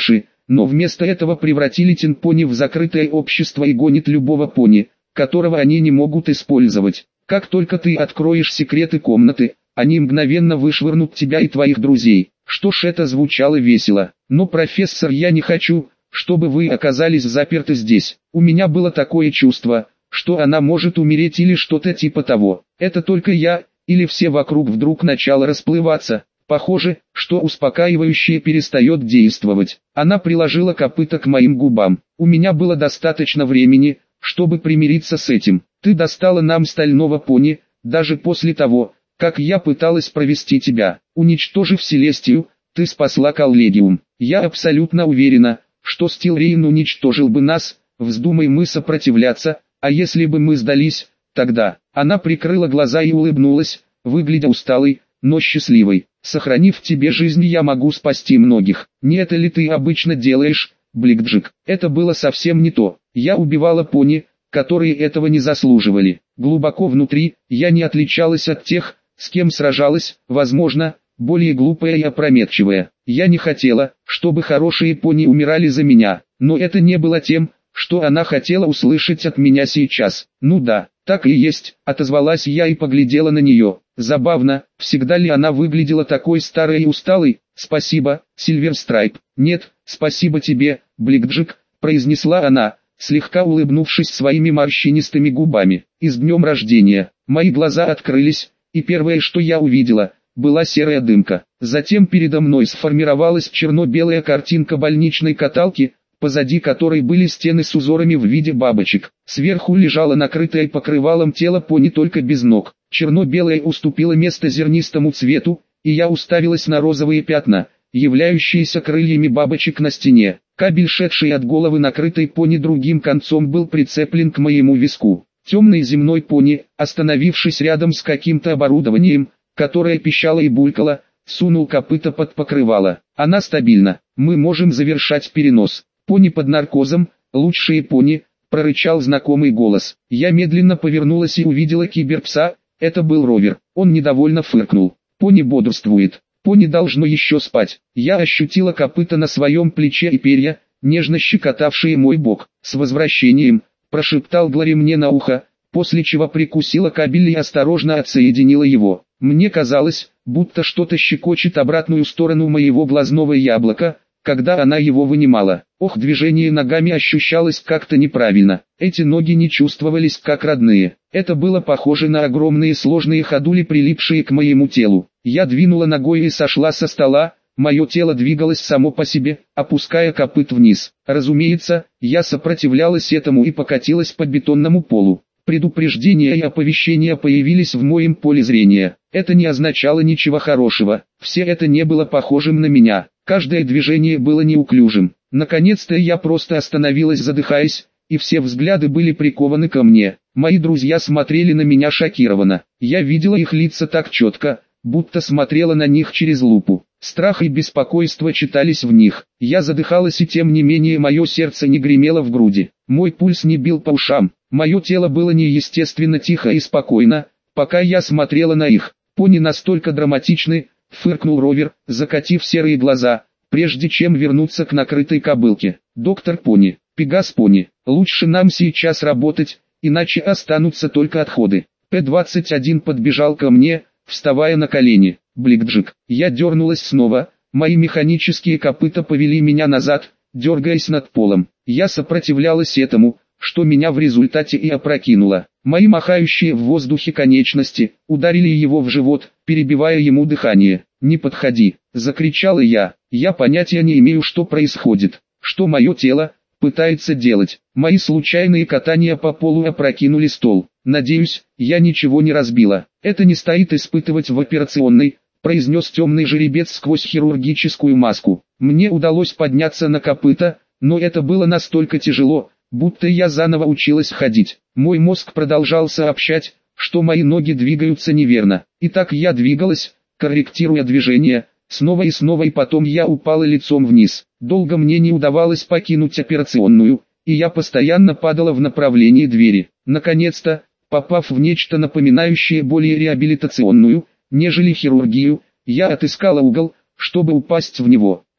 но вместо этого превратили Тинпони в закрытое общество и гонит любого пони, которого они не могут использовать. Как только ты откроешь секреты комнаты, они мгновенно вышвырнут тебя и твоих друзей. Что ж, это звучало весело. Но, профессор, я не хочу, чтобы вы оказались заперты здесь. У меня было такое чувство, что она может умереть или что-то типа того. Это только я, или все вокруг вдруг начало расплываться. Похоже, что успокаивающее перестает действовать. Она приложила копыто к моим губам. У меня было достаточно времени, чтобы примириться с этим. Ты достала нам стального пони, даже после того, как я пыталась провести тебя. Уничтожив Селестию, ты спасла Коллегиум. Я абсолютно уверена, что Стилрейн уничтожил бы нас, вздумай мы сопротивляться, а если бы мы сдались, тогда... Она прикрыла глаза и улыбнулась, выглядя усталой, но счастливой. Сохранив тебе жизнь, я могу спасти многих. Не это ли ты обычно делаешь, Бликджик? Это было совсем не то. Я убивала пони, которые этого не заслуживали. Глубоко внутри, я не отличалась от тех, с кем сражалась, возможно, более глупая и опрометчивая. Я не хотела, чтобы хорошие пони умирали за меня, но это не было тем, что она хотела услышать от меня сейчас. Ну да, так и есть, отозвалась я и поглядела на нее. Забавно, всегда ли она выглядела такой старой и усталой? Спасибо, Сильверстрайп. Нет, спасибо тебе, Бликджик, произнесла она, слегка улыбнувшись своими морщинистыми губами. И с днем рождения. Мои глаза открылись, и первое, что я увидела, была серая дымка. Затем передо мной сформировалась черно-белая картинка больничной каталки, позади которой были стены с узорами в виде бабочек. Сверху лежало накрытое покрывалом тело пони, только без ног. Черно-белое уступило место зернистому цвету, и я уставилась на розовые пятна, являющиеся крыльями бабочек на стене. Кабель, шедший от головы накрытой пони другим концом, был прицеплен к моему виску. Темный земной пони, остановившись рядом с каким-то оборудованием, которое пищало и булькало, сунул копыта под покрывало. Она стабильна, мы можем завершать перенос. Пони под наркозом, лучшие пони, прорычал знакомый голос. Я медленно повернулась и увидела киберпса, это был Ровер. Он недовольно фыркнул. Пони бодрствует, пони должно еще спать. Я ощутила копыта на своем плече и перья, нежно щекотавшие мой бок. С возвращением, прошептал Глори мне на ухо, после чего прикусила кабель и осторожно отсоединила его. Мне казалось, будто что-то щекочет обратную сторону моего глазного яблока, когда она его вынимала. Ох, движение ногами ощущалось как-то неправильно. Эти ноги не чувствовались как родные. Это было похоже на огромные сложные ходули, прилипшие к моему телу. Я двинула ногой и сошла со стола. Мое тело двигалось само по себе, опуская копыт вниз. Разумеется, я сопротивлялась этому и покатилась по бетонному полу. Предупреждения и оповещения появились в моем поле зрения. Это не означало ничего хорошего. Все это не было похожим на меня. Каждое движение было неуклюжим. Наконец-то я просто остановилась, задыхаясь, и все взгляды были прикованы ко мне. Мои друзья смотрели на меня шокированно. Я видела их лица так четко, будто смотрела на них через лупу. Страх и беспокойство читались в них. Я задыхалась, и тем не менее мое сердце не гремело в груди. Мой пульс не бил по ушам. Мое тело было неестественно тихо и спокойно, пока я смотрела на их. Пони настолько драматичны, фыркнул Ровер, закатив серые глаза, прежде чем вернуться к накрытой кобылке. Доктор Пони, Пегас Пони, лучше нам сейчас работать, иначе останутся только отходы. П двадцать один подбежал ко мне, вставая на колени. Бликджик. Я дернулась снова, мои механические копыта повели меня назад, дергаясь над полом. Я сопротивлялась этому, что меня в результате и опрокинуло. Мои махающие в воздухе конечности ударили его в живот, перебивая ему дыхание. «Не подходи!» – закричала я. Я понятия не имею, что происходит, что мое тело пытается делать. Мои случайные катания по полу опрокинули стол. Надеюсь, я ничего не разбила. Это не стоит испытывать в операционной, произнес темный жеребец сквозь хирургическую маску. Мне удалось подняться на копыта, но это было настолько тяжело, будто я заново училась ходить. Мой мозг продолжал сообщать, что мои ноги двигаются неверно. И так я двигалась, корректируя движение, снова и снова, и потом я упала лицом вниз. Долго мне не удавалось покинуть операционную, и я постоянно падала в направлении двери. Наконец-то, попав в нечто напоминающее более реабилитационную, нежели хирургию, я отыскала угол, чтобы упасть в него.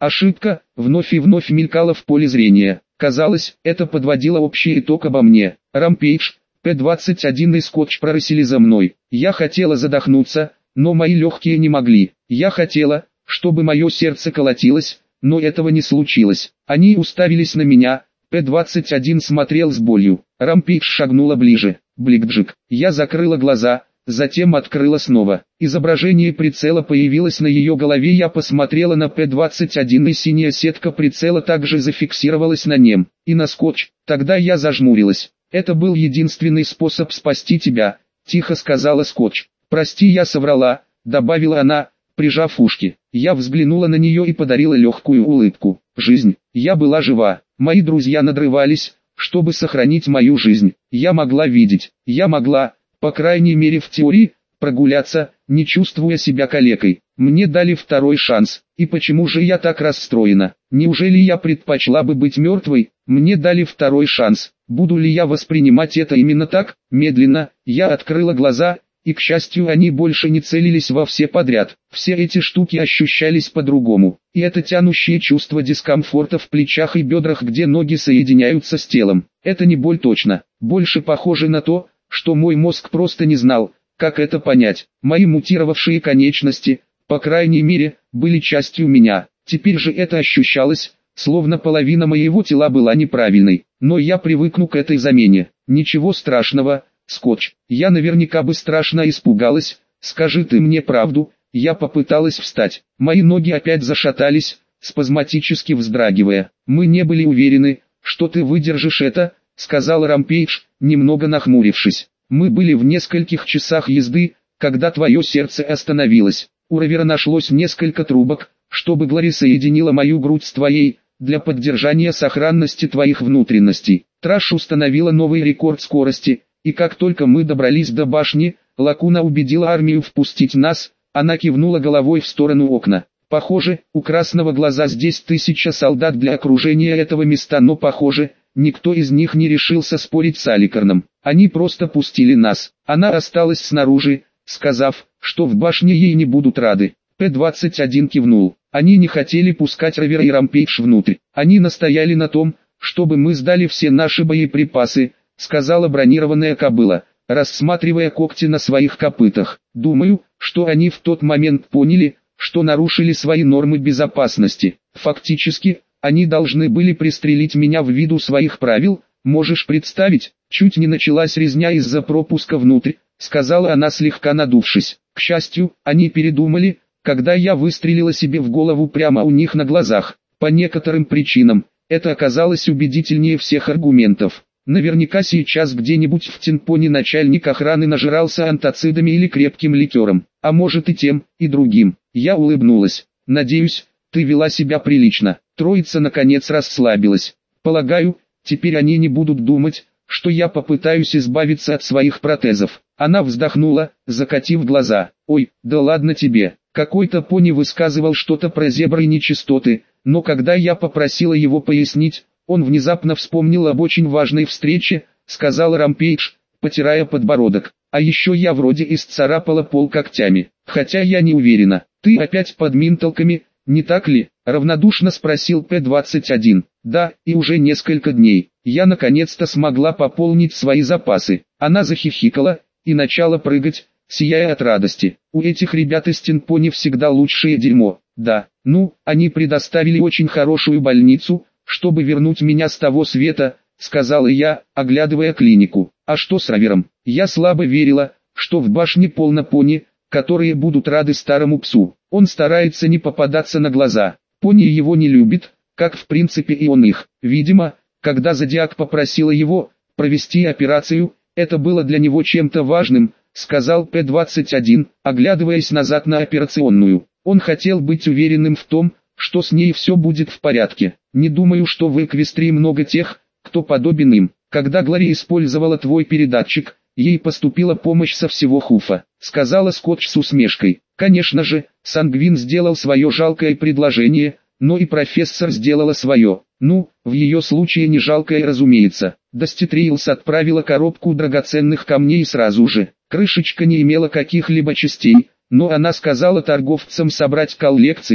Ошибка вновь и вновь мелькала в поле зрения. Казалось, это подводило общий итог обо мне. Рампейдж, П двадцать один и Скотч прорысили за мной. Я хотела задохнуться, но мои легкие не могли. Я хотела, чтобы мое сердце колотилось, но этого не случилось. Они уставились на меня. П двадцать один смотрел с болью. Рампейдж шагнула ближе. Бликджик. Я закрыла глаза, затем открыла снова. Изображение прицела появилось на ее голове. Я посмотрела на П двадцать один, и синяя сетка прицела также зафиксировалась на нем. И на Скотч. Тогда я зажмурилась. «Это был единственный способ спасти тебя», — тихо сказала Скотч. «Прости, я соврала», — добавила она, прижав ушки. Я взглянула на нее и подарила легкую улыбку. Жизнь. Я была жива. Мои друзья надрывались, чтобы сохранить мою жизнь. Я могла видеть. Я могла, по крайней мере в теории, прогуляться, не чувствуя себя калекой. Мне дали второй шанс. И почему же я так расстроена? Неужели я предпочла бы быть мертвой? Мне дали второй шанс. Буду ли я воспринимать это именно так? Медленно, я открыла глаза, и к счастью они больше не целились во все подряд. Все эти штуки ощущались по-другому. И это тянущее чувство дискомфорта в плечах и бедрах, где ноги соединяются с телом. Это не боль точно. Больше похоже на то, что мой мозг просто не знал, как это понять. Мои мутировавшие конечности, по крайней мере, были частью меня. Теперь же это ощущалось, словно половина моего тела была неправильной. Но я привыкну к этой замене. Ничего страшного, Скотч. Я наверняка бы страшно испугалась. Скажи ты мне правду. Я попыталась встать. Мои ноги опять зашатались, спазматически вздрагивая. Мы не были уверены, что ты выдержишь это, сказал Рампейдж, немного нахмурившись. Мы были в нескольких часах езды, когда твое сердце остановилось. У Ровера нашлось несколько трубок, чтобы Глори соединила мою грудь с твоей, для поддержания сохранности твоих внутренностей. Траш установила новый рекорд скорости, и как только мы добрались до башни, Лакуна убедила армию впустить нас. Она кивнула головой в сторону окна. Похоже, у Красного Глаза здесь тысяча солдат для окружения этого места, но похоже, никто из них не решился спорить с Аликарном. Они просто пустили нас. Она осталась снаружи, сказав, что в башне ей не будут рады. П двадцать один кивнул. Они не хотели пускать Ровера и Рампейдж внутрь. Они настояли на том, чтобы мы сдали все наши боеприпасы, сказала бронированная кобыла, рассматривая когти на своих копытах. Думаю, что они в тот момент поняли, что нарушили свои нормы безопасности. Фактически, они должны были пристрелить меня ввиду своих правил. Можешь представить, чуть не началась резня из-за пропуска внутрь, сказала она, слегка надувшись. К счастью, они передумали, когда я выстрелила себе в голову прямо у них на глазах. По некоторым причинам, это оказалось убедительнее всех аргументов. Наверняка сейчас где-нибудь в Тинпоне начальник охраны нажирался антацидами или крепким ликером, а может и тем, и другим. Я улыбнулась. Надеюсь, ты вела себя прилично. Троица наконец расслабилась. Полагаю, теперь они не будут думать, что я попытаюсь избавиться от своих протезов. Она вздохнула, закатив глаза. Ой, да ладно тебе. Какой-то пони высказывал что-то про зебры и нечистоты, но когда я попросила его пояснить, он внезапно вспомнил об очень важной встрече, сказал Рампейдж, потирая подбородок. А еще я вроде исцарапала пол когтями, хотя я не уверена. Ты опять под минталками, не так ли? Равнодушно спросил П двадцать один. Да, и уже несколько дней. Я наконец-то смогла пополнить свои запасы. Она захихикала и начала прыгать, сияя от радости. У этих ребят из Тинпони всегда лучшее дерьмо. Да, ну, они предоставили очень хорошую больницу, чтобы вернуть меня с того света, сказала я, оглядывая клинику. А что с Ровером? Я слабо верила, что в башне полно пони, которые будут рады старому псу. Он старается не попадаться на глаза. Пони его не любит, как в принципе и он их. Видимо, когда Зодиак попросила его провести операцию, это было для него чем-то важным, сказал П двадцать один, оглядываясь назад на операционную. Он хотел быть уверенным в том, что с ней все будет в порядке. Не думаю, что в Эквестрии много тех, кто подобен им. Когда Глори использовала твой передатчик, ей поступила помощь со всего Хуфа, сказала Скотч с усмешкой. Конечно же, Сангвин сделал свое жалкое предложение, но и профессор сделала свое. Ну, в ее случае не жалкое, разумеется. Доститриилс отправила коробку драгоценных камней сразу же. Крышечка не имела каких-либо частей, но она сказала торговцам собрать коллекцию,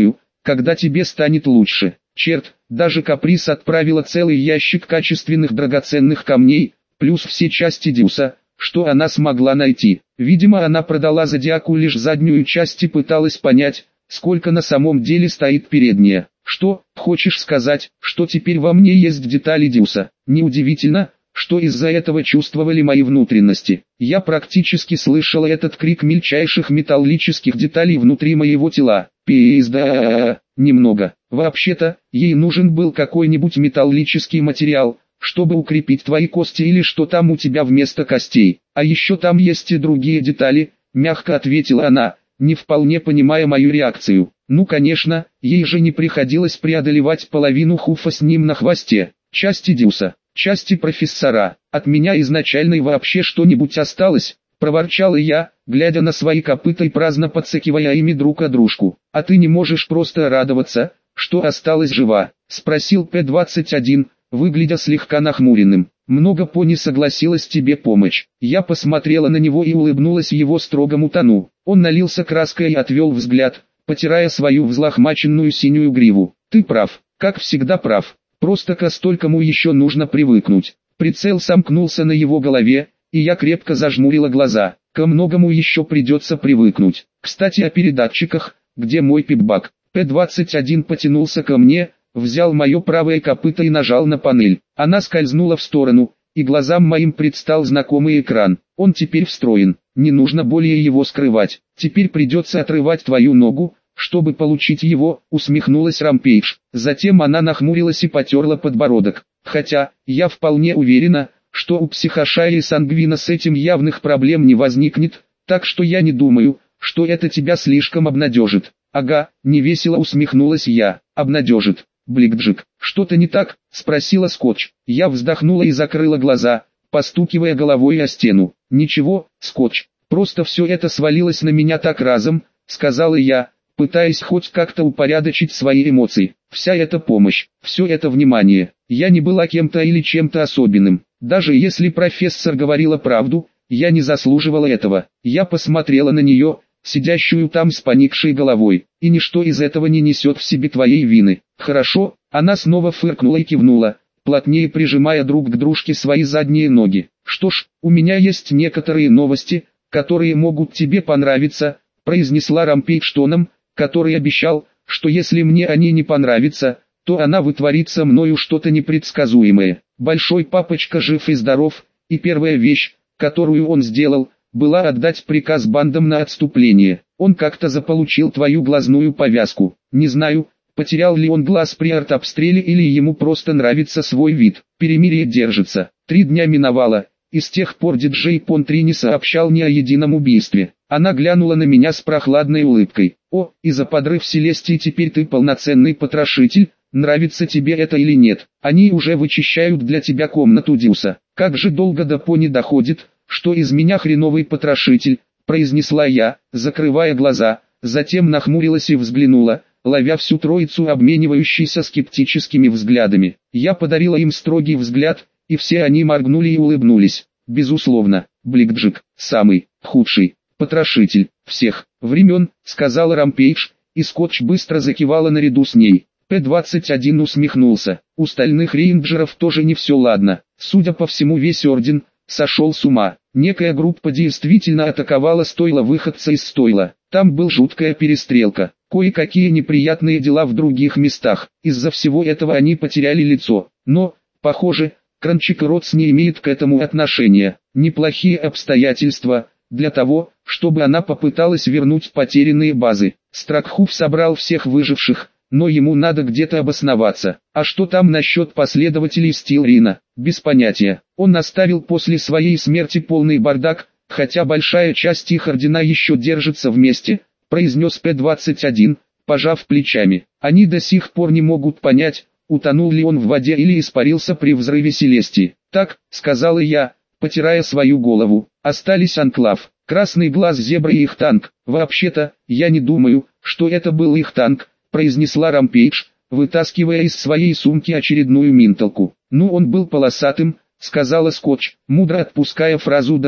когда тебе станет лучше. Черт, даже Каприз отправила целый ящик качественных драгоценных камней, плюс все части Дюса, что она смогла найти. Видимо, она продала Зодиаку лишь заднюю часть и пыталась понять, сколько на самом деле стоит передняя. Что, хочешь сказать, что теперь во мне есть детали Дюса? Неудивительно, что из-за этого чувствовали мои внутренности. Я практически слышала этот крик мельчайших металлических деталей внутри моего тела. Пизда, немного. Вообще-то, ей нужен был какой-нибудь металлический материал, чтобы укрепить твои кости или что там у тебя вместо костей. А еще там есть и другие детали, мягко ответила она, не вполне понимая мою реакцию. Ну конечно, ей же не приходилось преодолевать половину хуфа с ним на хвосте. Части Дюса, части профессора, от меня изначально и вообще что-нибудь осталось, проворчал я, глядя на свои копыта и праздно подсыкивая ими друг о дружку. А ты не можешь просто радоваться, что осталась жива? Спросил П двадцать один, выглядя слегка нахмуренным. Много пони согласилась тебе помочь. Я посмотрела на него и улыбнулась его строгому тону. Он налился краской и отвел взгляд, потирая свою взлохмаченную синюю гриву. Ты прав, как всегда прав. Просто ко столькому еще нужно привыкнуть. Прицел сомкнулся на его голове, и я крепко зажмурила глаза. Ко многому еще придется привыкнуть. Кстати, о передатчиках, где мой пипбак? П двадцать один потянулся ко мне, взял мое правое копыто и нажал на панель. Она скользнула в сторону, и глазам моим предстал знакомый экран. Он теперь встроен, не нужно более его скрывать. Теперь придется отрывать твою ногу, чтобы получить его, усмехнулась Рампейдж. Затем она нахмурилась и потерла подбородок. Хотя, я вполне уверена, что у психошая и сангвина с этим явных проблем не возникнет, так что я не думаю, что это тебя слишком обнадежит. Ага, невесело усмехнулась я. Обнадежит. Бликджик, что-то не так? Спросила Скотч. Я вздохнула и закрыла глаза, постукивая головой о стену. Ничего, Скотч, просто все это свалилось на меня так разом, сказала я, пытаясь хоть как-то упорядочить свои эмоции. Вся эта помощь, все это внимание. Я не была кем-то или чем-то особенным. Даже если профессор говорила правду, я не заслуживала этого. Я посмотрела на нее, сидящую там с поникшей головой, и ничто из этого не несет в себе твоей вины. Хорошо, она снова фыркнула и кивнула, плотнее прижимая друг к дружке свои задние ноги. Что ж, у меня есть некоторые новости, которые могут тебе понравиться, произнесла Рампейдж тоном, который обещал, что если мне они не понравятся, то она вытворит со мною что-то непредсказуемое. Большой папочка жив и здоров, и первая вещь, которую он сделал, была отдать приказ бандам на отступление. Он как-то заполучил твою глазную повязку. Не знаю, потерял ли он глаз при артобстреле или ему просто нравится свой вид. Перемирие держится. Три дня миновало, и с тех пор диджей Понтри не сообщал ни о едином убийстве. Она глянула на меня с прохладной улыбкой. О, и за подрыв Селестии теперь ты полноценный потрошитель, нравится тебе это или нет. Они уже вычищают для тебя комнату Дюса. Как же долго до пони доходит, что из меня хреновый потрошитель, произнесла я, закрывая глаза, затем нахмурилась и взглянула, ловя всю троицу обменивающейся скептическими взглядами. Я подарила им строгий взгляд, и все они моргнули и улыбнулись. Безусловно, Бликджик, самый худший потрошитель всех времен, сказала Рампейдж, и Скотч быстро закивала наряду с ней. П двадцать один усмехнулся. У стальных рейнджеров тоже не все ладно. Судя по всему, весь орден сошел с ума. Некая группа действительно атаковала стойло выходца из стойла. Там был жуткая перестрелка. Кое-какие неприятные дела в других местах. Из-за всего этого они потеряли лицо. Но, похоже, Кранчик Ротс не имеет к этому отношения. Неплохие обстоятельства для того, чтобы она попыталась вернуть потерянные базы. Стракхуф собрал всех выживших, но ему надо где-то обосноваться. А что там насчет последователей Стилрина? Без понятия. Он оставил после своей смерти полный бардак, хотя большая часть их ордена еще держится вместе, произнес П двадцать один, пожав плечами. Они до сих пор не могут понять, утонул ли он в воде или испарился при взрыве Селестии. Так, сказала я, потирая свою голову, остались Анклав, Красный Глаз Зебра и их танк. Вообще-то, я не думаю, что это был их танк, произнесла Рампейдж, вытаскивая из своей сумки очередную минталку. Ну, он был полосатым, сказала Скотч, мудро отпуская фразу «да ну»,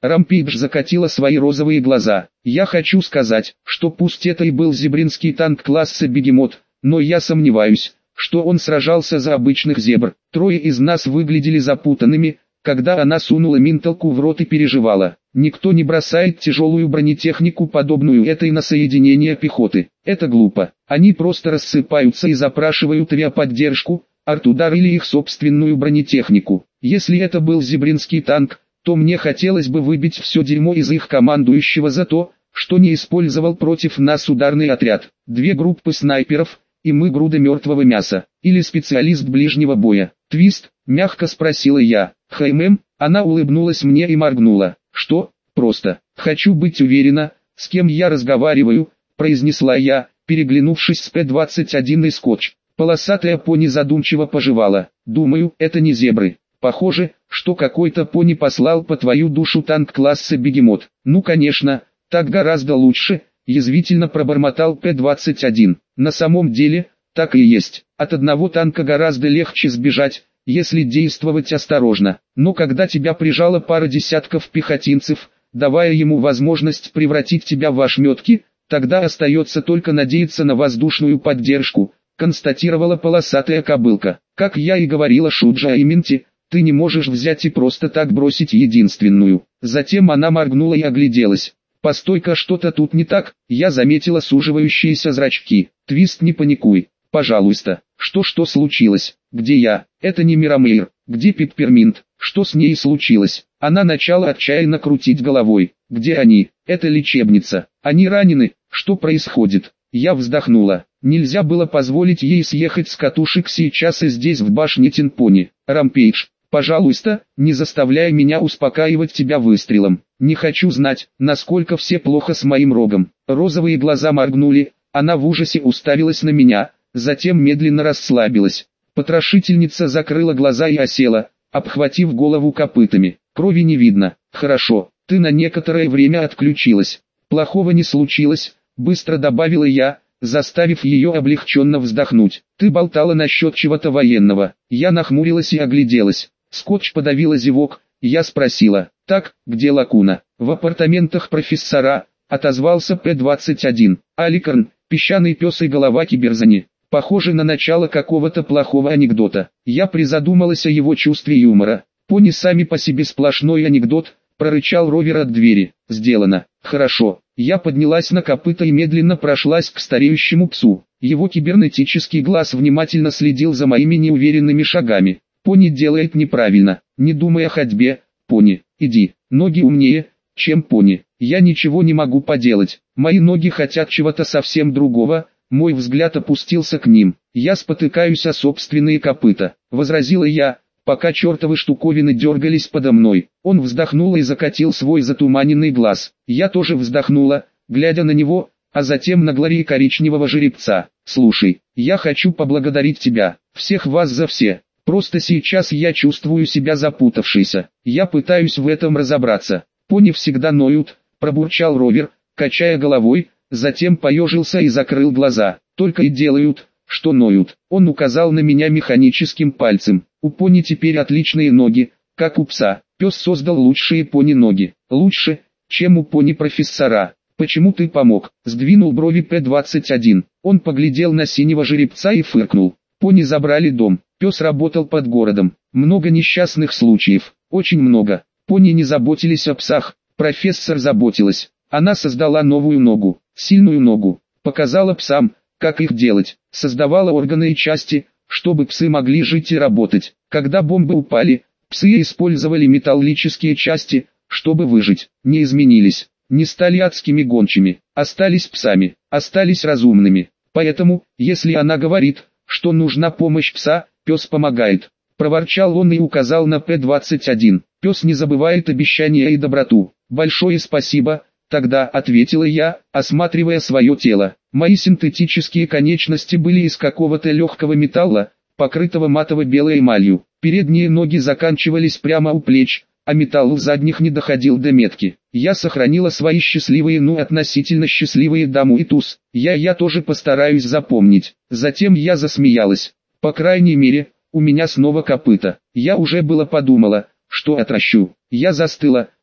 Рампейдж закатила свои розовые глаза. Я хочу сказать, что пусть это и был зебринский танк класса Бегемот, но я сомневаюсь, что он сражался за обычных зебр. Трое из нас выглядели запутанными, когда она сунула минталку в рот и переживала. Никто не бросает тяжелую бронетехнику, подобную этой, на соединение пехоты. Это глупо. Они просто рассыпаются и запрашивают авиаподдержку, артудар или их собственную бронетехнику. Если это был зебринский танк, то мне хотелось бы выбить все дерьмо из их командующего за то, что не использовал против нас ударный отряд. Две группы снайперов, и мы груда мертвого мяса. Или специалист ближнего боя. Твист, мягко спросила я. Хай, мэм, она улыбнулась мне и моргнула. Что? Просто. Хочу быть уверена, с кем я разговариваю, произнесла я, переглянувшись с П двадцать один и Скотч. Полосатая пони задумчиво пожевала. Думаю, это не зебры. Похоже, что какой-то пони послал по твою душу танк класса Бегемот. Ну конечно, так гораздо лучше, язвительно пробормотал П двадцать один. На самом деле, так и есть. От одного танка гораздо легче сбежать, если действовать осторожно. Но когда тебя прижала пара десятков пехотинцев, давая ему возможность превратить тебя в ошметки, тогда остается только надеяться на воздушную поддержку, констатировала полосатая кобылка. Как я и говорила Шуджа и Минти, ты не можешь взять и просто так бросить единственную. Затем она моргнула и огляделась. Постой-ка, что-то тут не так, я заметила суживающиеся зрачки. Твист, не паникуй, пожалуйста. Что-что случилось? Где я? Это не Мирамейр. Где Пепперминт? Что с ней случилось? Она начала отчаянно крутить головой. Где они? Это лечебница. Они ранены. Что происходит? Я вздохнула. Нельзя было позволить ей съехать с катушек сейчас и здесь в башне Тинпони. Рампейдж, пожалуйста, не заставляй меня успокаивать тебя выстрелом. Не хочу знать, насколько все плохо с моим рогом. Розовые глаза моргнули, она в ужасе уставилась на меня, затем медленно расслабилась. Потрошительница закрыла глаза и осела, обхватив голову копытами. Крови не видно. Хорошо, ты на некоторое время отключилась. Плохого не случилось, быстро добавила я, заставив ее облегченно вздохнуть. Ты болтала насчет чего-то военного. Я нахмурилась и огляделась. Скотч подавила зевок, я спросила. Так, где Лакуна? В апартаментах профессора, отозвался П двадцать один. Аликарн, песчаный пес и голова Киберзани. Похоже на начало какого-то плохого анекдота. Я призадумалась о его чувстве юмора. Пони сами по себе сплошной анекдот, прорычал Ровер от двери. Сделано. Хорошо. Я поднялась на копыта и медленно прошлась к стареющему псу. Его кибернетический глаз внимательно следил за моими неуверенными шагами. Пони делает неправильно. Не думай о ходьбе, пони. Иди. Ноги умнее, чем пони. Я ничего не могу поделать. Мои ноги хотят чего-то совсем другого. Мой взгляд опустился к ним. Я спотыкаюсь о собственные копыта. Возразила я, пока чертовы штуковины дергались подо мной. Он вздохнул и закатил свой затуманенный глаз. Я тоже вздохнула, глядя на него, а затем на Глории коричневого жеребца. Слушай, я хочу поблагодарить тебя, всех вас за все. Просто сейчас я чувствую себя запутавшейся. Я пытаюсь в этом разобраться. Пони всегда ноют, пробурчал Ровер, качая головой, затем поежился и закрыл глаза. Только и делают, что ноют. Он указал на меня механическим пальцем. У пони теперь отличные ноги, как у пса. Пес создал лучшие пони-ноги. Лучше, чем у пони-профессора. Почему ты помог? Сдвинул брови П двадцать один. Он поглядел на синего жеребца и фыркнул. Пони забрали дом. Пес работал под городом. Много несчастных случаев. Очень много. Пони не заботились о псах. Профессор заботилась. Она создала новую ногу. Сильную ногу. Показала псам, как их делать. Создавала органы и части, чтобы псы могли жить и работать. Когда бомбы упали, псы использовали металлические части, чтобы выжить. Не изменились. Не стали адскими гончими. Остались псами. Остались разумными. Поэтому, если она говорит, что нужна помощь пса, пес помогает. Проворчал он и указал на П двадцать один. Пес не забывает обещания и доброту. Большое спасибо. Тогда, ответила я, осматривая свое тело. Мои синтетические конечности были из какого-то легкого металла, покрытого матово-белой эмалью. Передние ноги заканчивались прямо у плеч, а металл у задних не доходил до метки. Я сохранила свои счастливые, ну относительно счастливые даму и туз. Я я тоже постараюсь запомнить. Затем я засмеялась. По крайней мере, у меня снова копыта. Я уже было подумала, что отращу. Я застыла,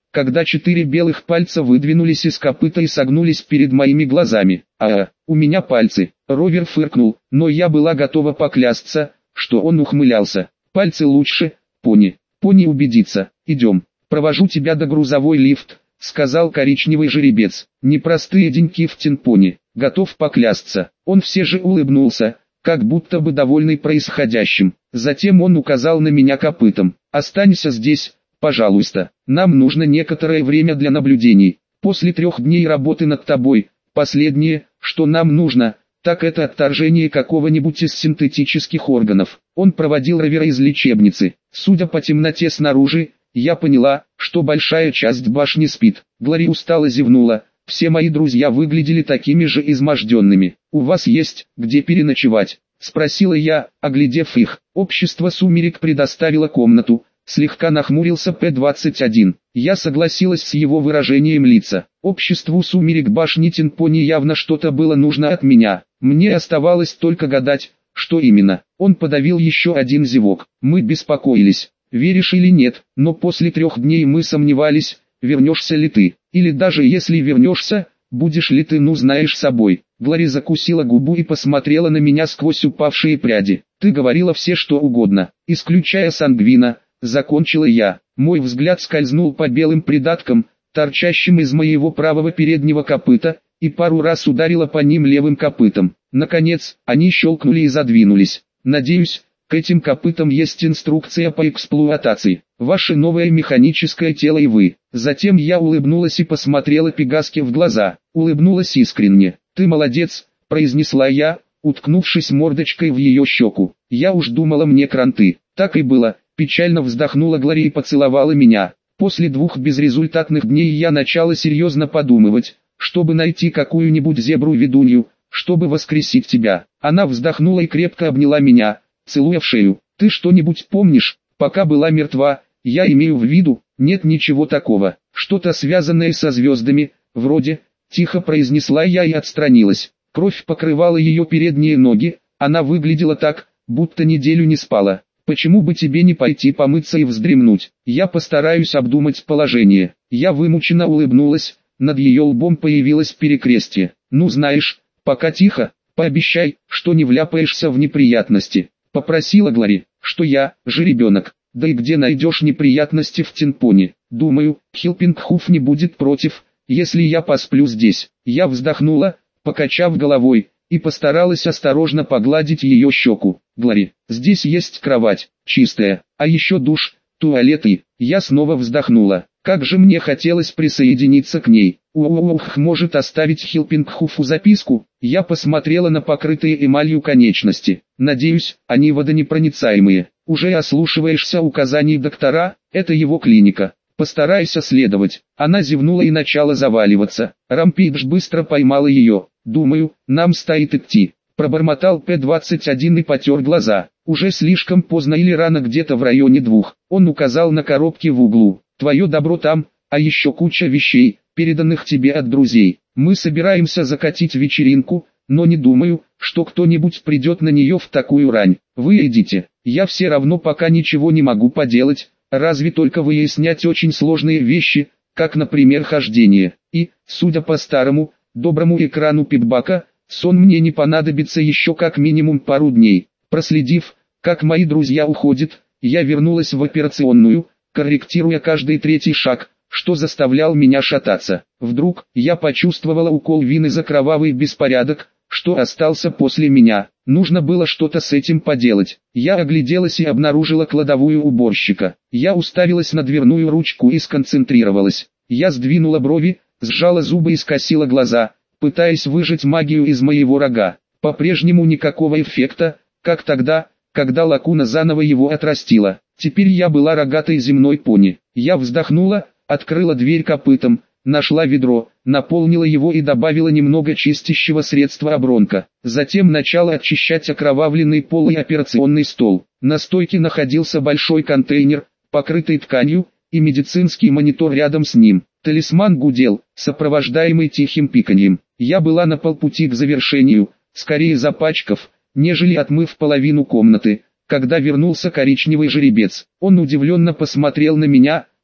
когда четыре белых пальца выдвинулись из копыта и согнулись перед моими глазами. «А, у меня пальцы!» Ровер фыркнул, но я была готова поклясться, что он ухмылялся. «Пальцы лучше, пони. Пони убедится. Идем. Провожу тебя до грузовой лифт», — сказал коричневый жеребец. «Непростые деньки в Тинпони, готов поклясться». Он все же улыбнулся, как будто бы довольный происходящим. Затем он указал на меня копытом. «Останься здесь, пожалуйста. Нам нужно некоторое время для наблюдений. После трех дней работы над тобой, последнее, что нам нужно, так это отторжение какого-нибудь из синтетических органов». Он проводил Ровера из лечебницы. Судя по темноте снаружи, я поняла, что большая часть башни спит. Глори устало зевнула. Все мои друзья выглядели такими же изможденными. «У вас есть где переночевать?» — спросила я, оглядев их. Общество «Сумерек» предоставило комнату. Слегка нахмурился П двадцать один. Я согласилась с его выражением лица. Обществу «Сумерек» башни Тинпони явно что-то было нужно от меня. Мне оставалось только гадать, что именно. Он подавил еще один зевок. Мы беспокоились, веришь или нет, но после трех дней мы сомневались, вернешься ли ты. Или даже если вернешься, будешь ли ты, ну знаешь собой. Глори закусила губу и посмотрела на меня сквозь упавшие пряди. Ты говорила все что угодно, исключая Сангвина. Закончила я. Мой взгляд скользнул по белым придаткам, торчащим из моего правого переднего копыта, и пару раз ударила по ним левым копытом. Наконец, они щелкнули и задвинулись. Надеюсь, к этим копытам есть инструкция по эксплуатации. Ваше новое механическое тело и вы. Затем я улыбнулась и посмотрела Пегаске в глаза. Улыбнулась искренне. Ты молодец, произнесла я, уткнувшись мордочкой в ее щеку. Я уж думала, мне кранты. Так и было. Печально вздохнула Глори и поцеловала меня. После двух безрезультатных дней я начала серьезно подумывать, чтобы найти какую-нибудь зебру-ведунью, чтобы воскресить тебя. Она вздохнула и крепко обняла меня, целуя в шею. Ты что-нибудь помнишь? Пока была мертва, я имею в виду, нет ничего такого. Что-то связанное со звездами, вроде, тихо произнесла я и отстранилась. Кровь покрывала ее передние ноги, она выглядела так, будто неделю не спала. Почему бы тебе не пойти помыться и вздремнуть? Я постараюсь обдумать положение. Я вымученно улыбнулась, над ее лбом появилось перекрестие. Ну знаешь, пока тихо, пообещай, что не вляпаешься в неприятности. Попросила Глори, что я, жеребенок. Да и где найдешь неприятности в Тинпони? Думаю, Хилпингхуф не будет против, если я посплю здесь. Я вздохнула, покачав головой, и постаралась осторожно погладить ее щеку. Глори, здесь есть кровать, чистая, а еще душ, туалет и... Я снова вздохнула. Как же мне хотелось присоединиться к ней. Ух, может оставить Хилпингхуфу записку? Я посмотрела на покрытые эмалью конечности. Надеюсь, они водонепроницаемые. Уже ослушиваешься указаний доктора? Это его клиника. Постарайся следовать. Она зевнула и начала заваливаться. Рампидж быстро поймала ее. Думаю, нам стоит идти. Пробормотал П двадцать один и потер глаза. Уже слишком поздно или рано, где-то в районе двух. Он указал на коробки в углу. Твое добро там, а еще куча вещей, переданных тебе от друзей. Мы собираемся закатить вечеринку, но не думаю, что кто-нибудь придет на нее в такую рань. Вы идите. Я все равно пока ничего не могу поделать, разве только выяснять очень сложные вещи, как, например, хождение. И, судя по старому, доброму экрану пипбака, сон мне не понадобится еще как минимум пару дней. Проследив, как мои друзья уходят, я вернулась в операционную, корректируя каждый третий шаг, что заставлял меня шататься. Вдруг, я почувствовала укол вины за кровавый беспорядок, что остался после меня. Нужно было что-то с этим поделать. Я огляделась и обнаружила кладовую уборщика. Я уставилась на дверную ручку и сконцентрировалась. Я сдвинула брови, сжала зубы и скосила глаза, пытаясь выжать магию из моего рога. По-прежнему никакого эффекта, как тогда, когда Лакуна заново его отрастила. Теперь я была рогатой земной пони. Я вздохнула, открыла дверь копытом, нашла ведро, наполнила его и добавила немного чистящего средства Абронка. Затем начала очищать окровавленный пол и операционный стол. На стойке находился большой контейнер, покрытый тканью, и медицинский монитор рядом с ним. Талисман гудел, сопровождаемый тихим пиканьем. Я была на полпути к завершению, скорее запачкав, нежели отмыв половину комнаты, когда вернулся коричневый жеребец. Он удивленно посмотрел на меня,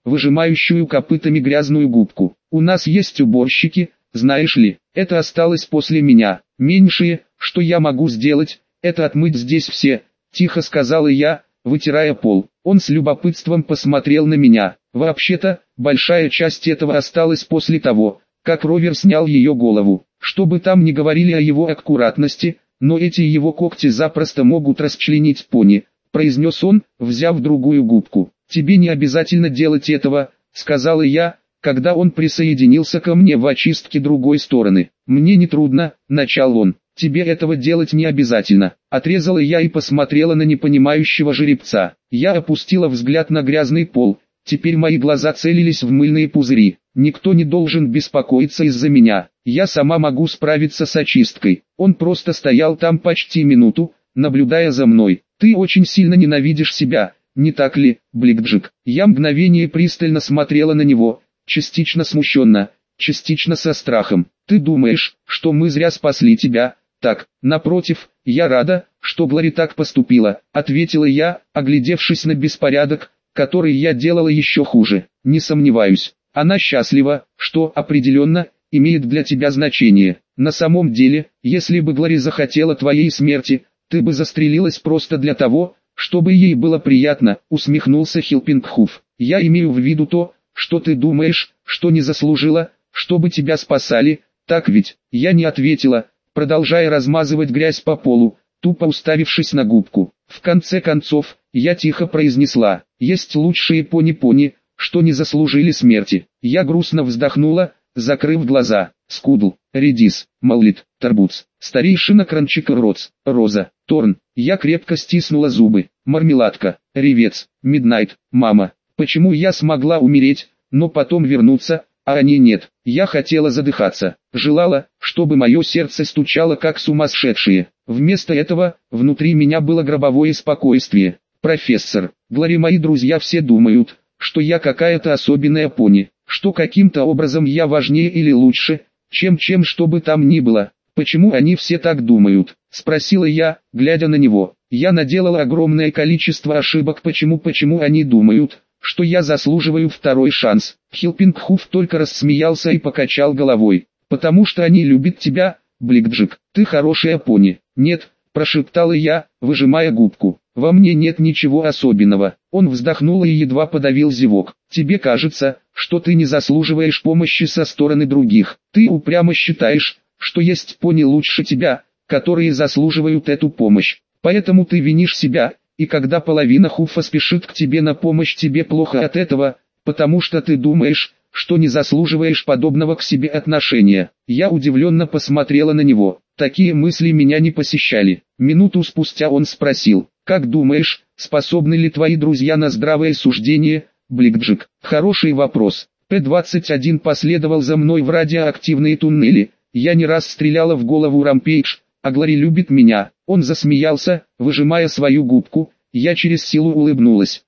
выжимающую копытами грязную губку. У нас есть уборщики, знаешь ли, это осталось после меня. Меньшее, что я могу сделать, это отмыть здесь все, тихо сказала я, вытирая пол. Он с любопытством посмотрел на меня. Вообще-то, большая часть этого осталась после того, как Ровер снял ее голову. Что бы там ни говорили о его аккуратности, но эти его когти запросто могут расчленить пони, произнес он, взяв другую губку. Тебе не обязательно делать этого, сказала я, когда он присоединился ко мне в очистке другой стороны. Мне не трудно, начал он. Тебе этого делать не обязательно. Отрезала я и посмотрела на непонимающего жеребца. Я опустила взгляд на грязный пол. Теперь мои глаза целились в мыльные пузыри. Никто не должен беспокоиться из-за меня. Я сама могу справиться с очисткой. Он просто стоял там почти минуту, наблюдая за мной. Ты очень сильно ненавидишь себя, не так ли, Бликджик? Я мгновение пристально смотрела на него, частично смущенно, частично со страхом. Ты думаешь, что мы зря спасли тебя? Так, напротив, я рада, что Глори так поступила, ответила я, оглядевшись на беспорядок, который я делала еще хуже. Не сомневаюсь, она счастлива, что, определенно, имеет для тебя значение. На самом деле, если бы Глори захотела твоей смерти, ты бы застрелилась просто для того, чтобы ей было приятно, усмехнулся Хилпингхуф. Я имею в виду то, что ты думаешь, что не заслужила, чтобы тебя спасали, так ведь? Я не ответила, продолжая размазывать грязь по полу, тупо уставившись на губку. В конце концов, я тихо произнесла: есть лучшие пони-пони, что не заслужили смерти. Я грустно вздохнула, закрыв глаза. Скудл, Редис, Маллит, Тарбуц, старейшина Кранчика Роц, Роза, Торн. Я крепко стиснула зубы. Мармеладка, Ревец, Миднайт, Мама. Почему я смогла умереть, но потом вернуться, а они нет? Я хотела задыхаться, желала, чтобы мое сердце стучало как сумасшедшее. Вместо этого, внутри меня было гробовое спокойствие. Профессор, Глори, мои друзья все думают, что я какая-то особенная пони, что каким-то образом я важнее или лучше, чем чем что бы там ни было. Почему они все так думают? Спросила я, глядя на него. Я наделала огромное количество ошибок. Почему почему они думают, что я заслуживаю второй шанс? Хилпингхуф только рассмеялся и покачал головой. Потому что они любят тебя, Бликджик. Ты хорошая пони. Нет, прошептала я, выжимая губку. Во мне нет ничего особенного. Он вздохнул и едва подавил зевок. Тебе кажется, что ты не заслуживаешь помощи со стороны других. Ты упрямо считаешь, что есть пони лучше тебя, которые заслуживают эту помощь. Поэтому ты винишь себя, и когда половина Хуфа спешит к тебе на помощь, тебе плохо от этого, потому что ты думаешь, что не заслуживаешь подобного к себе отношения. Я удивленно посмотрела на него. Такие мысли меня не посещали. Минуту спустя он спросил: как думаешь, способны ли твои друзья на здравое суждение, Бликджик? Хороший вопрос. П двадцать один последовал за мной в радиоактивные туннели. Я не раз стреляла в голову Рампейдж, а Глори любит меня. Он засмеялся, выжимая свою губку. Я через силу улыбнулась.